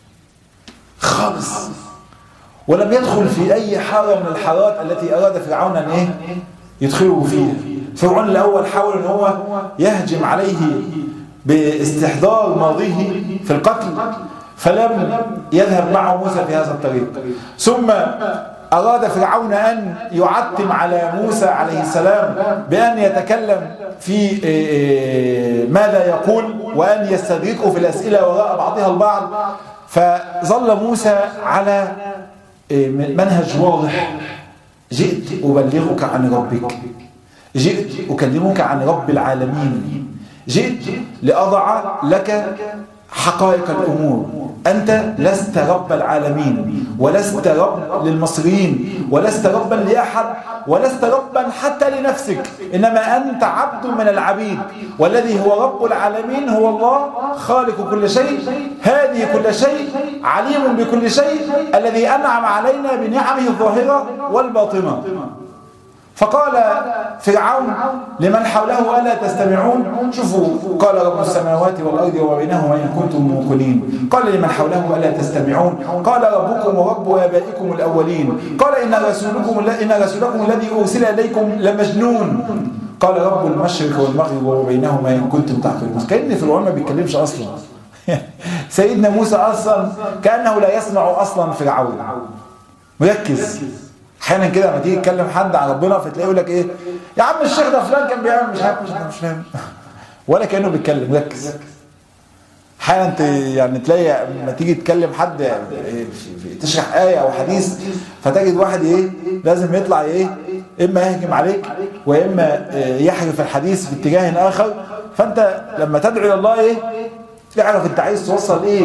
خالص، ولم يدخل في أي حارة من الحارات التي أراد فرعون أن يدخله فيها. فرعون الأول حاول أن هو يهجم عليه باستحضار ماضيه في القتل، فلم يذهب معه موسى في هذا الطريق. ثم أراد فرعون أن يعتم على موسى عليه السلام بأن يتكلم في ماذا يقول وأن يستدركه في الأسئلة وراء بعضها البعض. فظل موسى على منهج واضح: جئت أبلغك عن ربك، جئت أكلمك عن رب العالمين، جئت لأضع لك حقائق الأمور. أنت لست رب العالمين، ولست رب للمصريين، ولست ربا لأحد، ولست ربا حتى لنفسك، إنما أنت عبد من العبيد، والذي هو رب العالمين هو الله خالق كل شيء، هادي كل شيء، عليم بكل شيء، الذي أنعم علينا بنعمه الظاهرة والباطنة. فقال فرعون لمن حوله ألا تستمعون؟ شوفوا، قال رب السماوات والأرض وما بينهما إن كنتم موقنين. قال لمن حوله ألا تستمعون؟ قال ربكم ورب آبائكم الأولين. قال إن رسولكم الذي أرسل إليكم لمجنون. قال رب المشرق والمغرب وما بينهما إن كنتم تعقلون. كأن فرعون ما بيتكلمش أصلا. سيدنا موسى أصلا كأنه لا يسمع أصلا فرعون، مركز. احيانا كده لما تيجي تكلم حد عن ربنا فتلاقيه يقول لك ايه، يا عم الشيخ ده فلان كان بيعمل مش عارف، مش فاهم، ولا كانه بيتكلم، ركز. احيانا يعني تلاقي لما تيجي تكلم حد تشرح آية او حديث فتجد واحد لازم يطلع اما يهجم عليك واما يحرف الحديث في اتجاه اخر. فانت لما تدعو الى الله تعرف انت عايز توصل ايه.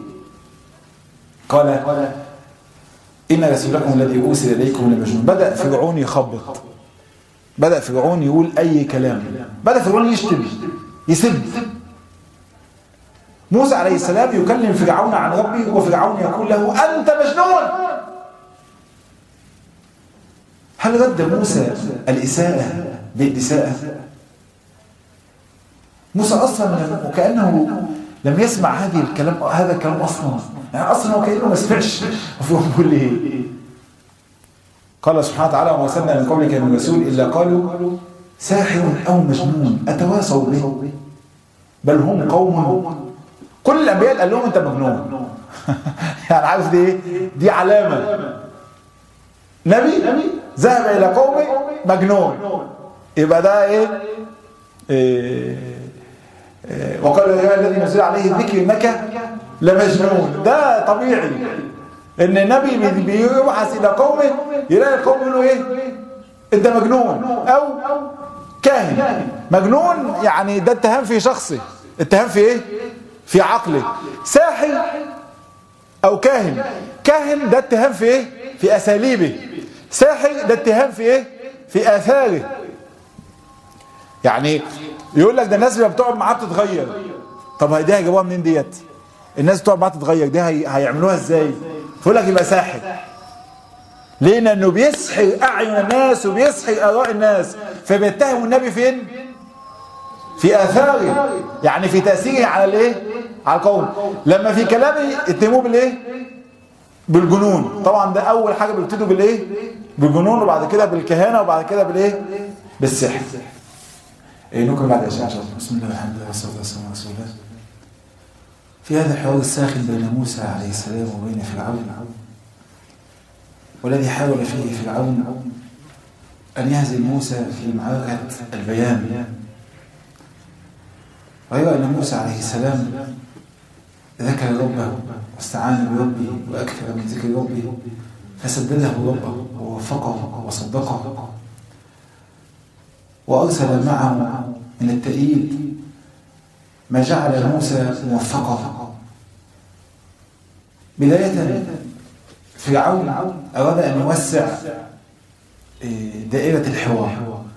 قال إن رسولكم الذي أرسل إليكم لمجنون. بدأ فرعون يخبط، بدأ فرعون يقول أي كلام، بدأ فرعون يشتم يسب. موسى عليه السلام يكلم فرعون عن ربه وفرعون يقول له أنت مجنون. هل رد موسى الإساءة بالإساءة؟ موسى أصلا وكأنه لم يسمع هذا الكلام أصلا، يعني أصلا هو كأنه ما سمعش. وفرعون بيقول لي قال سبحانه وتعالى وما أرسلنا من قبلك من رسول إلا قالوا ساحر أو مجنون أتواصوا به بل هم قوم. كل الأنبياء قال لهم أنت مجنون. يعني عارف دي علامة. نبي ذهب إلى قومه مجنون، يبقى ده وقال يا الذي نزل عليه الذكر إنك لمجنون. ده طبيعي ان النبي بيبحث الى قومه يلاقي القوم يقولوا انت مجنون او كاهن. مجنون يعني ده اتهام في شخصه، اتهام في في عقله. ساحر او كاهن ده اتهام في في اساليبه. ساحر ده اتهام في في اثاره. يعني يقول لك ده الناس اللي بتقعد معاه بتتغير. طب دي هيجيبوها منين ديت؟ الناس بتقعد معاه تتغير دي هيعملوها ازاي؟ فيقول لك يبقى ساحر. ليه؟ لانه بيسحر اعين الناس وبيسحر اراء الناس، فبيتهم النبي فين؟ في اثاره، يعني في تاثيره على على القوم. لما في كلامه اتهموه بالجنون. طبعا ده اول حاجه بيبتدوا بالجنون، وبعد كده بالكهانه، وبعد كده بالسحر. نكمل بعد عشاء ان شاء الله. بسم الله والحمد لله والصلاه والسلام على رسول الله. في هذا الحوار الساخن بين موسى عليه السلام وبين فرعون والذي حاول فيه فرعون أن يهزم موسى في معركة البيان. غير أن موسى عليه السلام ذكر ربه واستعان بربه وأكثر من ذكر ربه فسدده ربه ووفقه وصدقه وأرسل معه من التأييد ما جعل موسى موفقا. بداية فرعون أراد أن يوسع دائرة الحوار،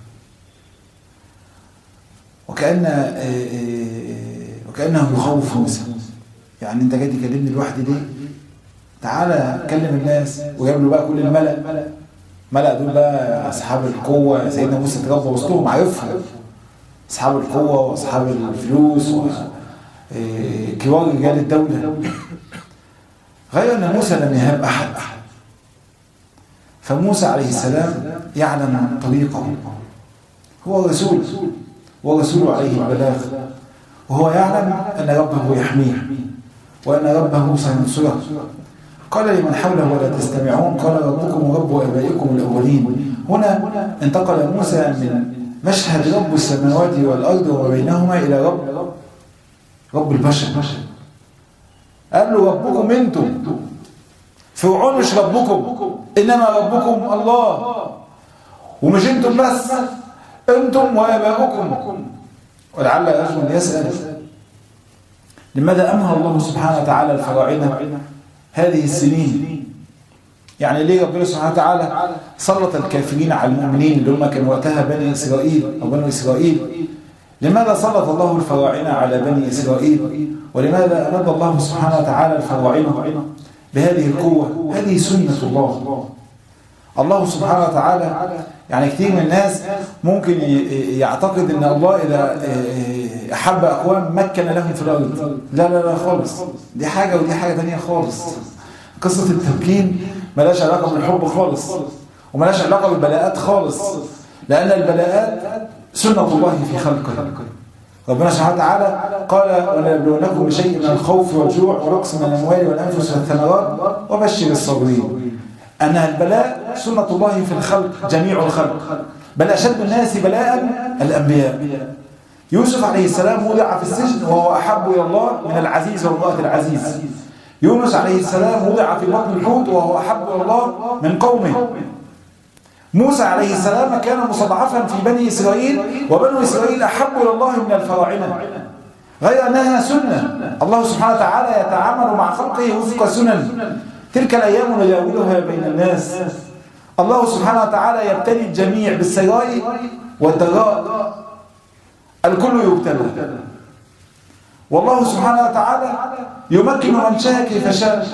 وكأنه يخوف موسى. يعني انت جاي تكلمني لوحدي ليه؟ تعالى كلم الناس. وجاب له بقى كل الملأ دول بقى أصحاب القوة. سيدنا موسى تربى وسطهم عارفهم، أصحاب القوة وأصحاب الفلوس وكبار رجال الدولة. غير أن موسى لم يهاب أحد، فموسى عليه السلام يعلم طريقه. هو رسول ورسول عليه البلاغ، وهو يعلم أن ربه يحميه وأن ربه سينصره. قال لمن حوله ولا تستمعون قال ربكم ورب آبائكم الأولين. هنا انتقل موسى من مشهد رب السماوات والأرض وبينهما إلى رب البشر. قال له ربكم انتم، فرعون مش ربكم، إنما ربكم الله. ومش انتم بس، انتم وآباؤكم. ولعل رجل يسأل لماذا أمهل الله سبحانه وتعالى الفراعنة هذه السنين؟ يعني ليه ربنا سبحانه وتعالى سلط الكافرين على المؤمنين اللي هم كانوا وقتها بني إسرائيل أو بنو إسرائيل؟ لماذا سلط الله الفراعنة على بني إسرائيل؟ ولماذا أمد الله سبحانه وتعالى الفراعنة بهذه القوة؟ هذه سنة الله. الله سبحانه وتعالى يعني كتير من الناس ممكن يعتقد ان الله اذا احب اقوام مكن لهم في الارض. لا لا لا خالص، دي حاجة ودي حاجة تانية خالص. قصة التمكين ملاش علاقة بالحب خالص، وملاش علاقة بالبلاءات خالص، لان البلاءات سنة الله في خلقه. ربنا سبحانه وتعالى قال ولنبلونكم بشيء من الخوف والجوع ونقص من الاموال والانفس والثمرات وبشر الصابرين. أن البلاء سنة الله في الخلق، جميع الخلق، بل أشد الناس بلاء الأنبياء. يوسف عليه السلام وضع في السجن وهو أحب إلى الله من العزيز وامرأة العزيز. يونس عليه السلام وضع في بطن الحوت وهو أحب إلى الله من قومه. موسى عليه السلام كان مستضعفا في بني إسرائيل، وبنو إسرائيل أحب إلى الله من الفراعنة. غير أنها سنة، الله سبحانه وتعالى يتعامل مع خلقه وفق سنن. تلك الأيام نداولها بين الناس. الله سبحانه وتعالى يبتلي الجميع بالسراء والضراء، الكل يبتلى. والله سبحانه وتعالى يمكن من شاء كيف شاء.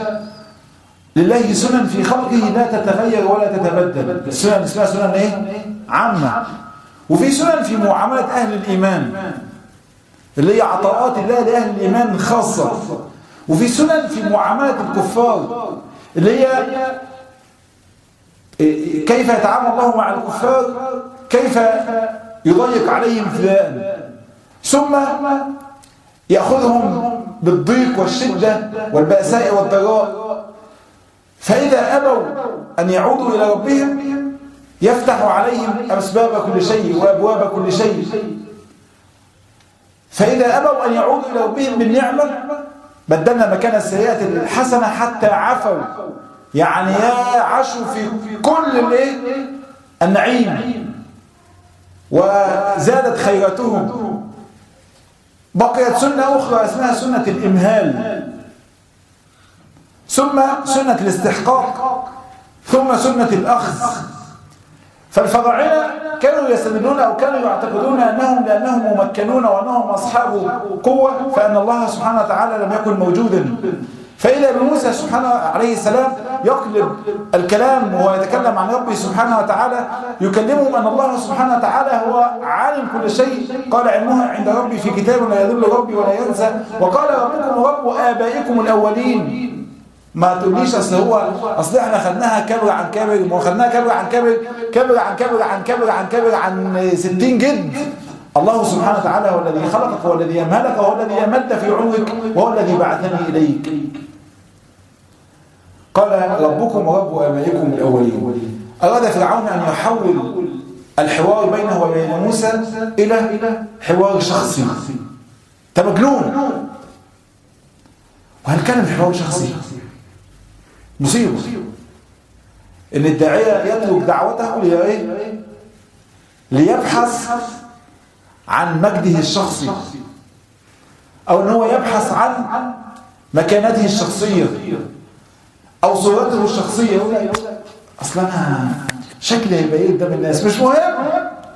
لله سنن في خلقه لا تتغير ولا تتبدل. السنن اسمها سنن ايه؟ عامة. وفي سنن في معاملة أهل الإيمان اللي هي عطاءات الله لأهل الإيمان خاصة. وفي سنن في معاملة الكفار اللي هي كيف يتعامل الله مع الكفار، كيف يضيق عليهم ابتلاء، ثم يأخذهم بالضيق والشدة والبأساء والضراء. فإذا أبوا أن يعودوا إلى ربهم يفتح عليهم أسباب كل شيء وأبواب كل شيء. فإذا أبوا أن يعودوا إلى ربهم بالنعمة بدلنا مكان السيئات الحسنة حتى عفوا، يعني عاشوا في كل النعيم وزادت خيراتهم. بقيت سنة أخرى اسمها سنة الإمهال، ثم سنة الاستحقاق، ثم سنة الأخذ. فالفراعنة كانوا يستدلون أو كانوا يعتقدون لأنهم ممكنون وأنهم أصحاب قوة فأن الله سبحانه وتعالى لم يكن موجودا. فإذا بموسى سبحانه عليه السلام يقلب الكلام ويتكلم عن ربه سبحانه وتعالى، يكلمهم أن الله سبحانه وتعالى هو عالم كل شيء. قال علمها عند ربي في كتاب لا يضل ربي ولا ينسى. وقال ربكم ورب آبائكم الأولين. ما تقوليش اصل احنا خدناها كبر عن كبر، ما خدناها كبر عن كبر، كبر عن كبر عن كبر عن كبر عن 60 جد. الله سبحانه وتعالى هو الذي خلقك وهو الذي يمهلك وهو الذي يمد في عمرك وهو الذي بعثني إليك. قال ربكم ورب آبائكم الأولين. أراد فرعون أن يحول الحوار بينه وبين موسى إلى حوار شخصي. أنت مجنون. وهل كان الحوار شخصي؟ مصيبة إن الداعية يترك دعوته ليبحث عن مجده الشخصي، أو إن هو يبحث عن مكانته الشخصية أو صورته الشخصية. يقول لك أصلا أنا شكلي هيبقى إيه قدام الناس، مش مهم.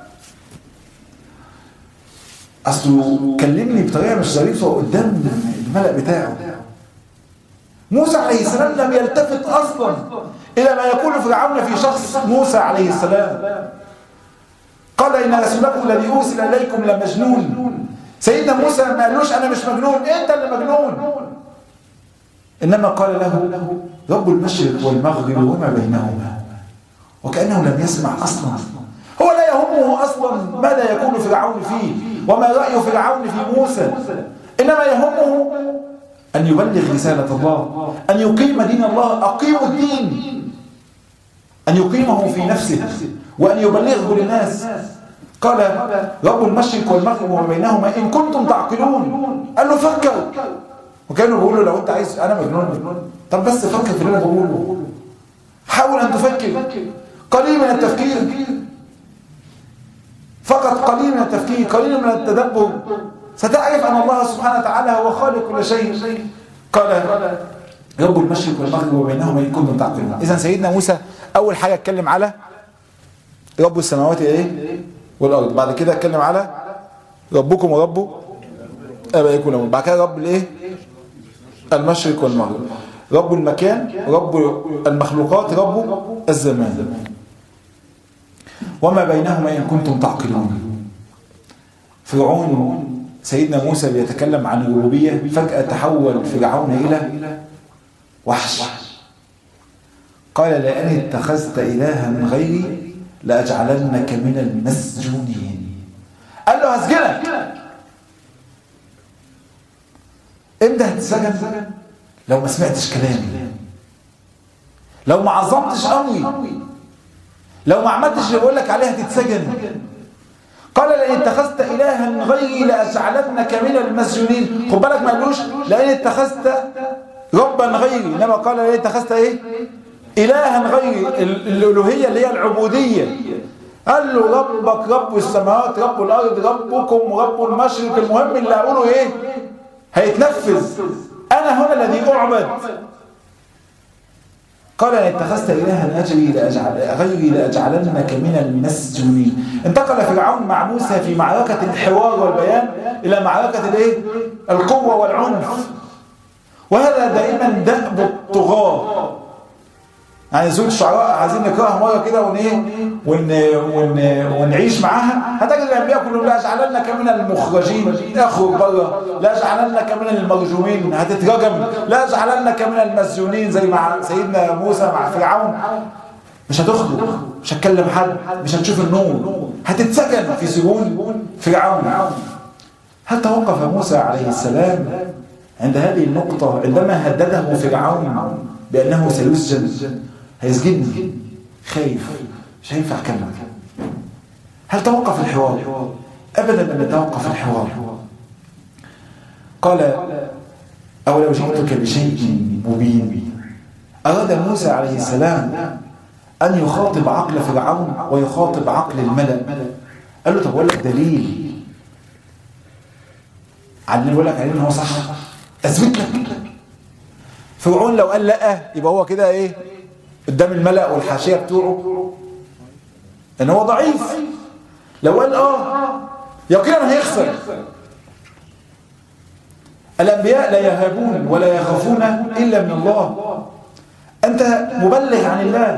أصله كلمني بطريقة مش ظريفة قدام الملأ بتاعه. موسى عليه السلام لم يلتفت أصلا إلى ما يقول فرعون في شخص موسى عليه السلام. قال إن رسولكم الذي أرسل إليكم لمجنون. سيدنا موسى ما قالوش أنا مش مجنون، أنت اللي مجنون. إنما قال له رب المشرق والمغرب وما بينهما، وكأنه لم يسمع أصلا. هو لا يهمه أصلا ماذا يكون فرعون فيه وما رأي فرعون في موسى، إنما يهمه أن يبلغ رسالة الله، أن يقيم دين الله. أقيم الدين، أن يقيمه في نفسه وأن يبلغه للناس. قال رب المشرق والمغرب وما بينهما إن كنتم تعقلون. قال له فكر. وكانوا بيقولوا لو أنت عايز أنا مجنون، طب بس فكر في اللي أنا بقوله، حاول أن تفكر قليل من التفكير، فقط قليل من التفكير، قليل من التدبر، ستعرف أن الله سبحانه وتعالى هو خالق كل شيء. قال رب المشرق والمغرب وبينهما إن كنتم تعقلون. إذن سيدنا موسى أول حاجة اتكلم على رب السماوات والأرض، بعد كده اتكلم على ربكم ورب آبائكم الأولين، بعد كده رب المشرق والمغرب، رب المكان، رب المخلوقات، رب الزمان، وما بينهما إن كنتم تعقلون. فرعون سيدنا موسى بيتكلم عن الربوبية، فجأة تحول فرعون إلى وحش. قال لئن اتخذت إلها غيري لأجعلنك من المسجونين. قال له هسجنك. امتى هتسجن؟ لو ما سمعتش كلامي، لو ما عظمتش امري، لو ما عملتش اللي بقول لك عليه هتتسجن. قال لئن اتخذت إلها غيري لأجعلنك من المسجونين. خد بالك ما قالوش لئن اتخذت ربا غيري، انما قال لئن اتخذت إلها غيري، الألوهية اللي هي العبودية. قال له ربك رب السماوات رب الأرض ربكم رب المشرق، المهم اللي هقوله هيتنفذ. أنا هنا الذي أعبد. قال إن اتخذت إلها غيري لأجعلنك من المسجونين. انتقل فرعون مع موسى في معركة الحوار والبيان إلى معركة القوة والعنف، وهذا دائما دأب الطغاة. يعني سورة الشعراء عايزين نقراها مرة كده ونعيش معاها. هتجد الأنبياء كلهم لا أجعلنك من المخرجين، اخرج بره، لا أجعلنك من المرجومين، هتترجم، لا أجعلنك من المسجونين زي مع سيدنا موسى مع فرعون. مش هتخرج، مش هتكلم حد، مش هتشوف النور، هتتسجن في سجون فرعون. هل توقف موسى عليه السلام عند هذه النقطة عندما هدده فرعون بأنه سيسجن؟ هيسجنني، خايف، مش هينفع أكمل. هل توقف الحوار؟ أبدا لم يتوقف الحوار. قال أولو جئتك بشيء مبين. أراد موسى عليه السلام أن يخاطب عقل فرعون ويخاطب عقل الملأ. قال له طب أقول لك دليل على اللي بقول لك عليه إن هو صح، أثبت لك. فرعون لو قال لا يبقى هو كده قدام الملأ والحاشية بتوعه ان هو ضعيف. لو قال يقينا هيخسر. الأنبياء لا يهابون ولا يخافون إلا من الله. أنت مبلغ عن الله.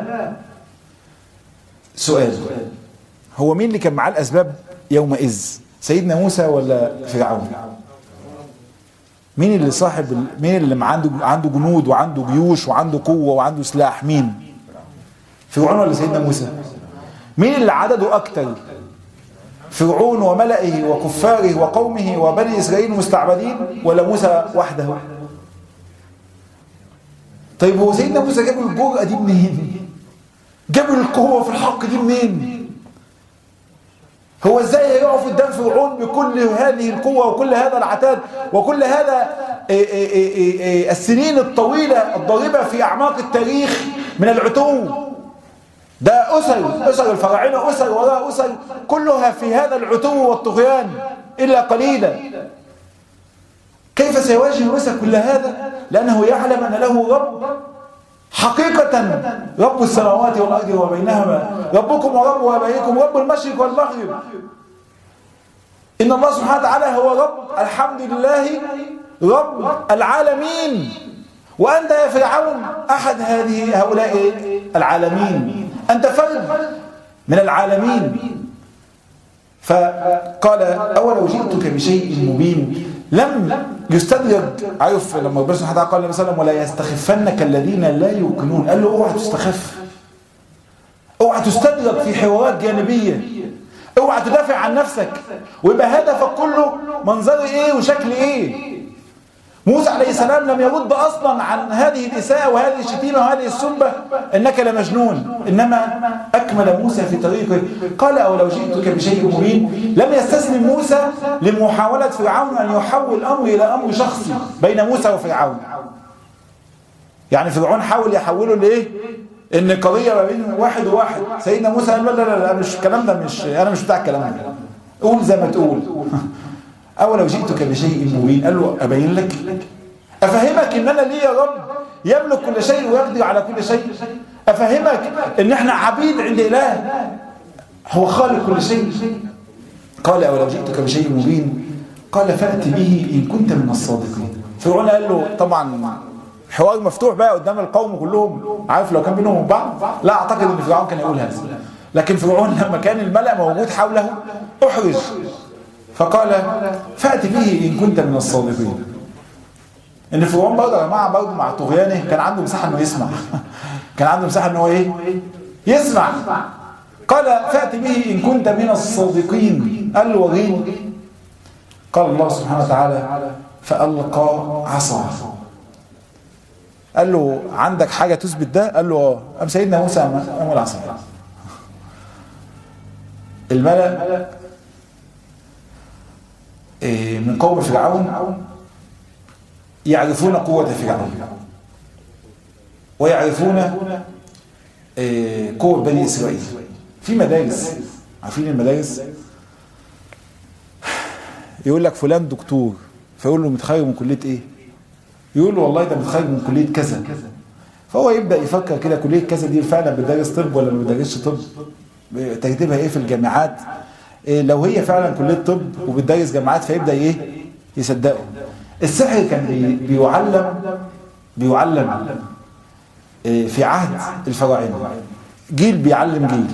سؤال، هو مين اللي كان معاه الأسباب يومئذ؟ سيدنا موسى ولا فرعون؟ مين اللي صاحب، مين اللي عنده جنود وعنده جيوش وعنده قوة وعنده سلاح؟ مين؟ فرعون ولا سيدنا موسى؟ مين اللي عدده أكتر؟ فرعون وملئه وكفاره وقومه وبني إسرائيل مستعبدين، ولا موسى وحده؟ طيب هو سيدنا موسى جاب الجرأة دي منين؟ جاب القوة في الحق دي منين؟ هو ازاي يقف قدام فرعون بكل هذه القوة وكل هذا العتاد وكل هذا السنين الطويلة الضاربة في أعماق التاريخ من العتو؟ ده أسر الفراعنة، أسر وراء أسر كلها في هذا العتو والطغيان إلا قليلا. كيف سيواجه موسى كل هذا؟ لأنه يعلم أن له رب حقيقة، رب السماوات والأرض وبينهما، ربكم ورب آبائكم، رب المشرق والمغرب. إن الله سبحانه وتعالى هو رب، الحمد لله رب العالمين. وأنت يا فرعون أحد هؤلاء العالمين، أنت فرد من العالمين. فقال أولو جئتك بشيء مبين. لم يستدرج، عارف لما ربنا سبحانه وتعالى قال النبي صلى الله عليه وسلم ولا يستخفنك الذين لا يوقنون، قال له اوعى تستخف، اوعى تستدرج في حوارات جانبيه، اوعى تدافع عن نفسك ويبقى هدفك كله منظر ايه وشكل ايه. موسى عليه السلام لم يرد اصلا عن هذه الاساءه وهذه الشتيمه وهذه السبه انك لمجنون، انما اكمل موسى في طريقه. قال اولو جئتك بشيء مبين. لم يستسلم موسى لمحاوله فرعون ان يحول الامر الى امر شخصي بين موسى وفرعون. يعني فرعون حاول يحوله لايه؟ ان قضيه ما بين واحد وواحد. سيدنا موسى قال لا لا لا مش الكلام ده، انا مش بتاع الكلام ده، قول زي ما تقول. أولو جئتك بشيء مبين. قال له أبين لك، أفهمك إن أنا لي رب يملك كل شيء ويقضي على كل شيء، أفهمك إن إحنا عبيد عند إله هو خالق كل شيء. قال أولو جئتك بشيء مبين. قال فأت به إن كنت من الصادقين. فرعون قال له طبعا حوار مفتوح بقى قدام القوم كلهم، عارف لو كان بينهم وبين بعض لا أعتقد إن فرعون كان يقول هذا، لكن فرعون لما كان الملأ موجود حوله أحرج، فقال فأت به إن كنت من الصادقين. إن فرعون برضه يا جماعة برضه مع طغيانه كان عنده مساحة إنه يسمع، كان عنده مساحة إنه إيه؟ يسمع. قال فأت به إن كنت من الصادقين. قال له وريني. قال الله سبحانه وتعالى فألقى عصاه. قال له عندك حاجة تثبت ده؟ قال له أم سيدنا موسى أم العصا. الملأ من قوم فرعون يعرفون قوة فرعون ويعرفون قوة بني إسرائيل. في مدارس، عارفين المدارس؟ يقول لك فلان دكتور، فيقول له متخرج من كلية ايه؟ يقول له والله ده متخرج من كلية كذا. فهو يبدأ يفكر كده كلية كذا دي فعلا بتدرس طب ولا ما بتدرسش طب؟ ترتيبها ايه في الجامعات؟ لو هي فعلا كلية طب وبتدرس جامعات فيبدأ ايه؟ يصدقوا. السحر كان بيعلم في عهد الفراعنة، جيل بيعلم جيل.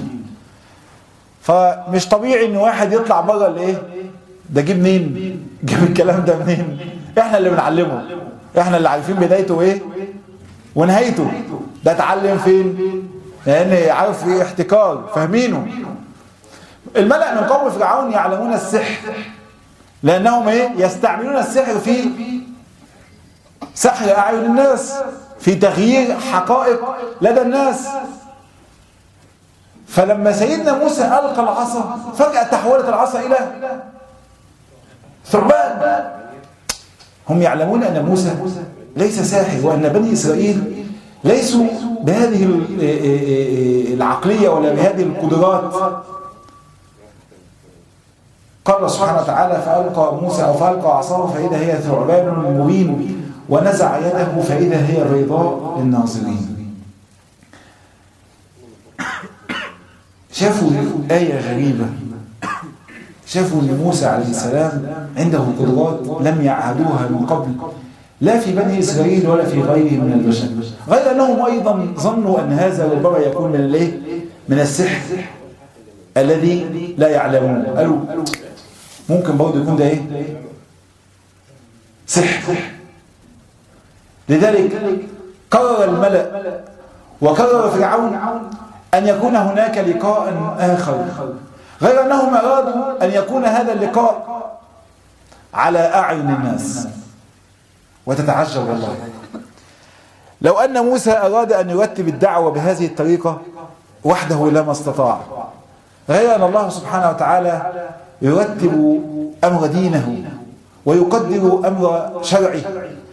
فمش طبيعي ان واحد يطلع بره الايه؟ ده جه منين؟ جاب الكلام ده منين؟ احنا اللي بنعلمه، احنا اللي عارفين بدايته ايه ونهايته. ده اتعلم فين؟ لان عارف ايه؟ احتكار، فاهمينه. الملأ من قوم فرعون يعلمون السحر لانهم ايه؟ يستعملون السحر في سحر اعين الناس، في تغيير حقائق لدى الناس. فلما سيدنا موسى ألقى العصا فجأة تحولت العصا إلى ثعبان. هم يعلمون أن موسى ليس ساحر، وأن بني إسرائيل ليسوا بهذه العقلية ولا بهذه القدرات. قال سبحانه وتعالى فألقى موسى أو فألقى عصاه فإذا هي ثعبان مبين ونزع يده فإذا هي بيضاء للناظرين. شافوا آية غريبة، شافوا أن موسى عليه السلام عنده قدرات لم يعهدوها من قبل، لا في بني إسرائيل ولا في غيره من البشر، غير أنهم أيضا ظنوا أن هذا ربما يكون من الايه؟ من السحر الذي لا يعلمون. قالوا ممكن برضه يكون ده ايه؟ سحر. لذلك قرر الملأ وقرر فرعون أن يكون هناك لقاء آخر، غير أنهم أرادوا أن يكون هذا اللقاء على أعين الناس. وتتعجب والله لو أن موسى أراد أن يرتب الدعوة بهذه الطريقة وحده لما استطاع، غير أن الله سبحانه وتعالى يرتب أمر دينه ويقدر أمر شرعي.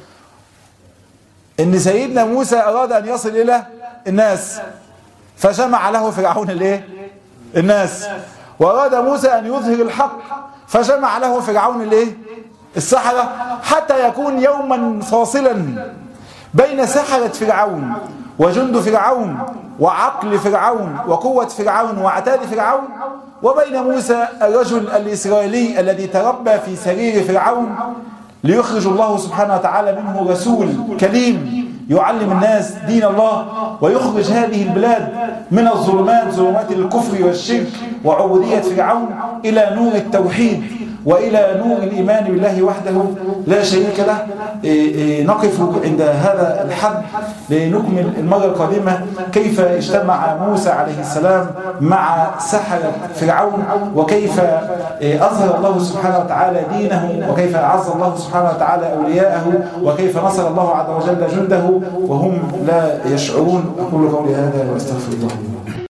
إن سيدنا موسى أراد أن يصل إلى الناس فجمع له فرعون الناس، وأراد موسى أن يظهر الحق فجمع له فرعون السحرة، حتى يكون يوما فاصلا بين سحرة فرعون وجند فرعون وعقل فرعون وقوة فرعون وعتاد فرعون، وبين موسى الرجل الإسرائيلي الذي تربى في سرير فرعون ليخرج الله سبحانه وتعالى منه رسول كريم يعلم الناس دين الله ويخرج هذه البلاد من الظلمات، ظلمات الكفر والشرك وعبودية فرعون، إلى نور التوحيد وإلى نور الإيمان بالله وحده لا شريك له. نقف عند هذا الحد لنكمل المرة القادمة كيف اجتمع موسى عليه السلام مع سحرة فرعون، وكيف أظهر الله سبحانه وتعالى دينه، وكيف أعز الله سبحانه وتعالى أولياءه، وكيف نصر الله عز وجل جنده وهم لا يشعرون. أقول قولي هذا وأستغفر الله.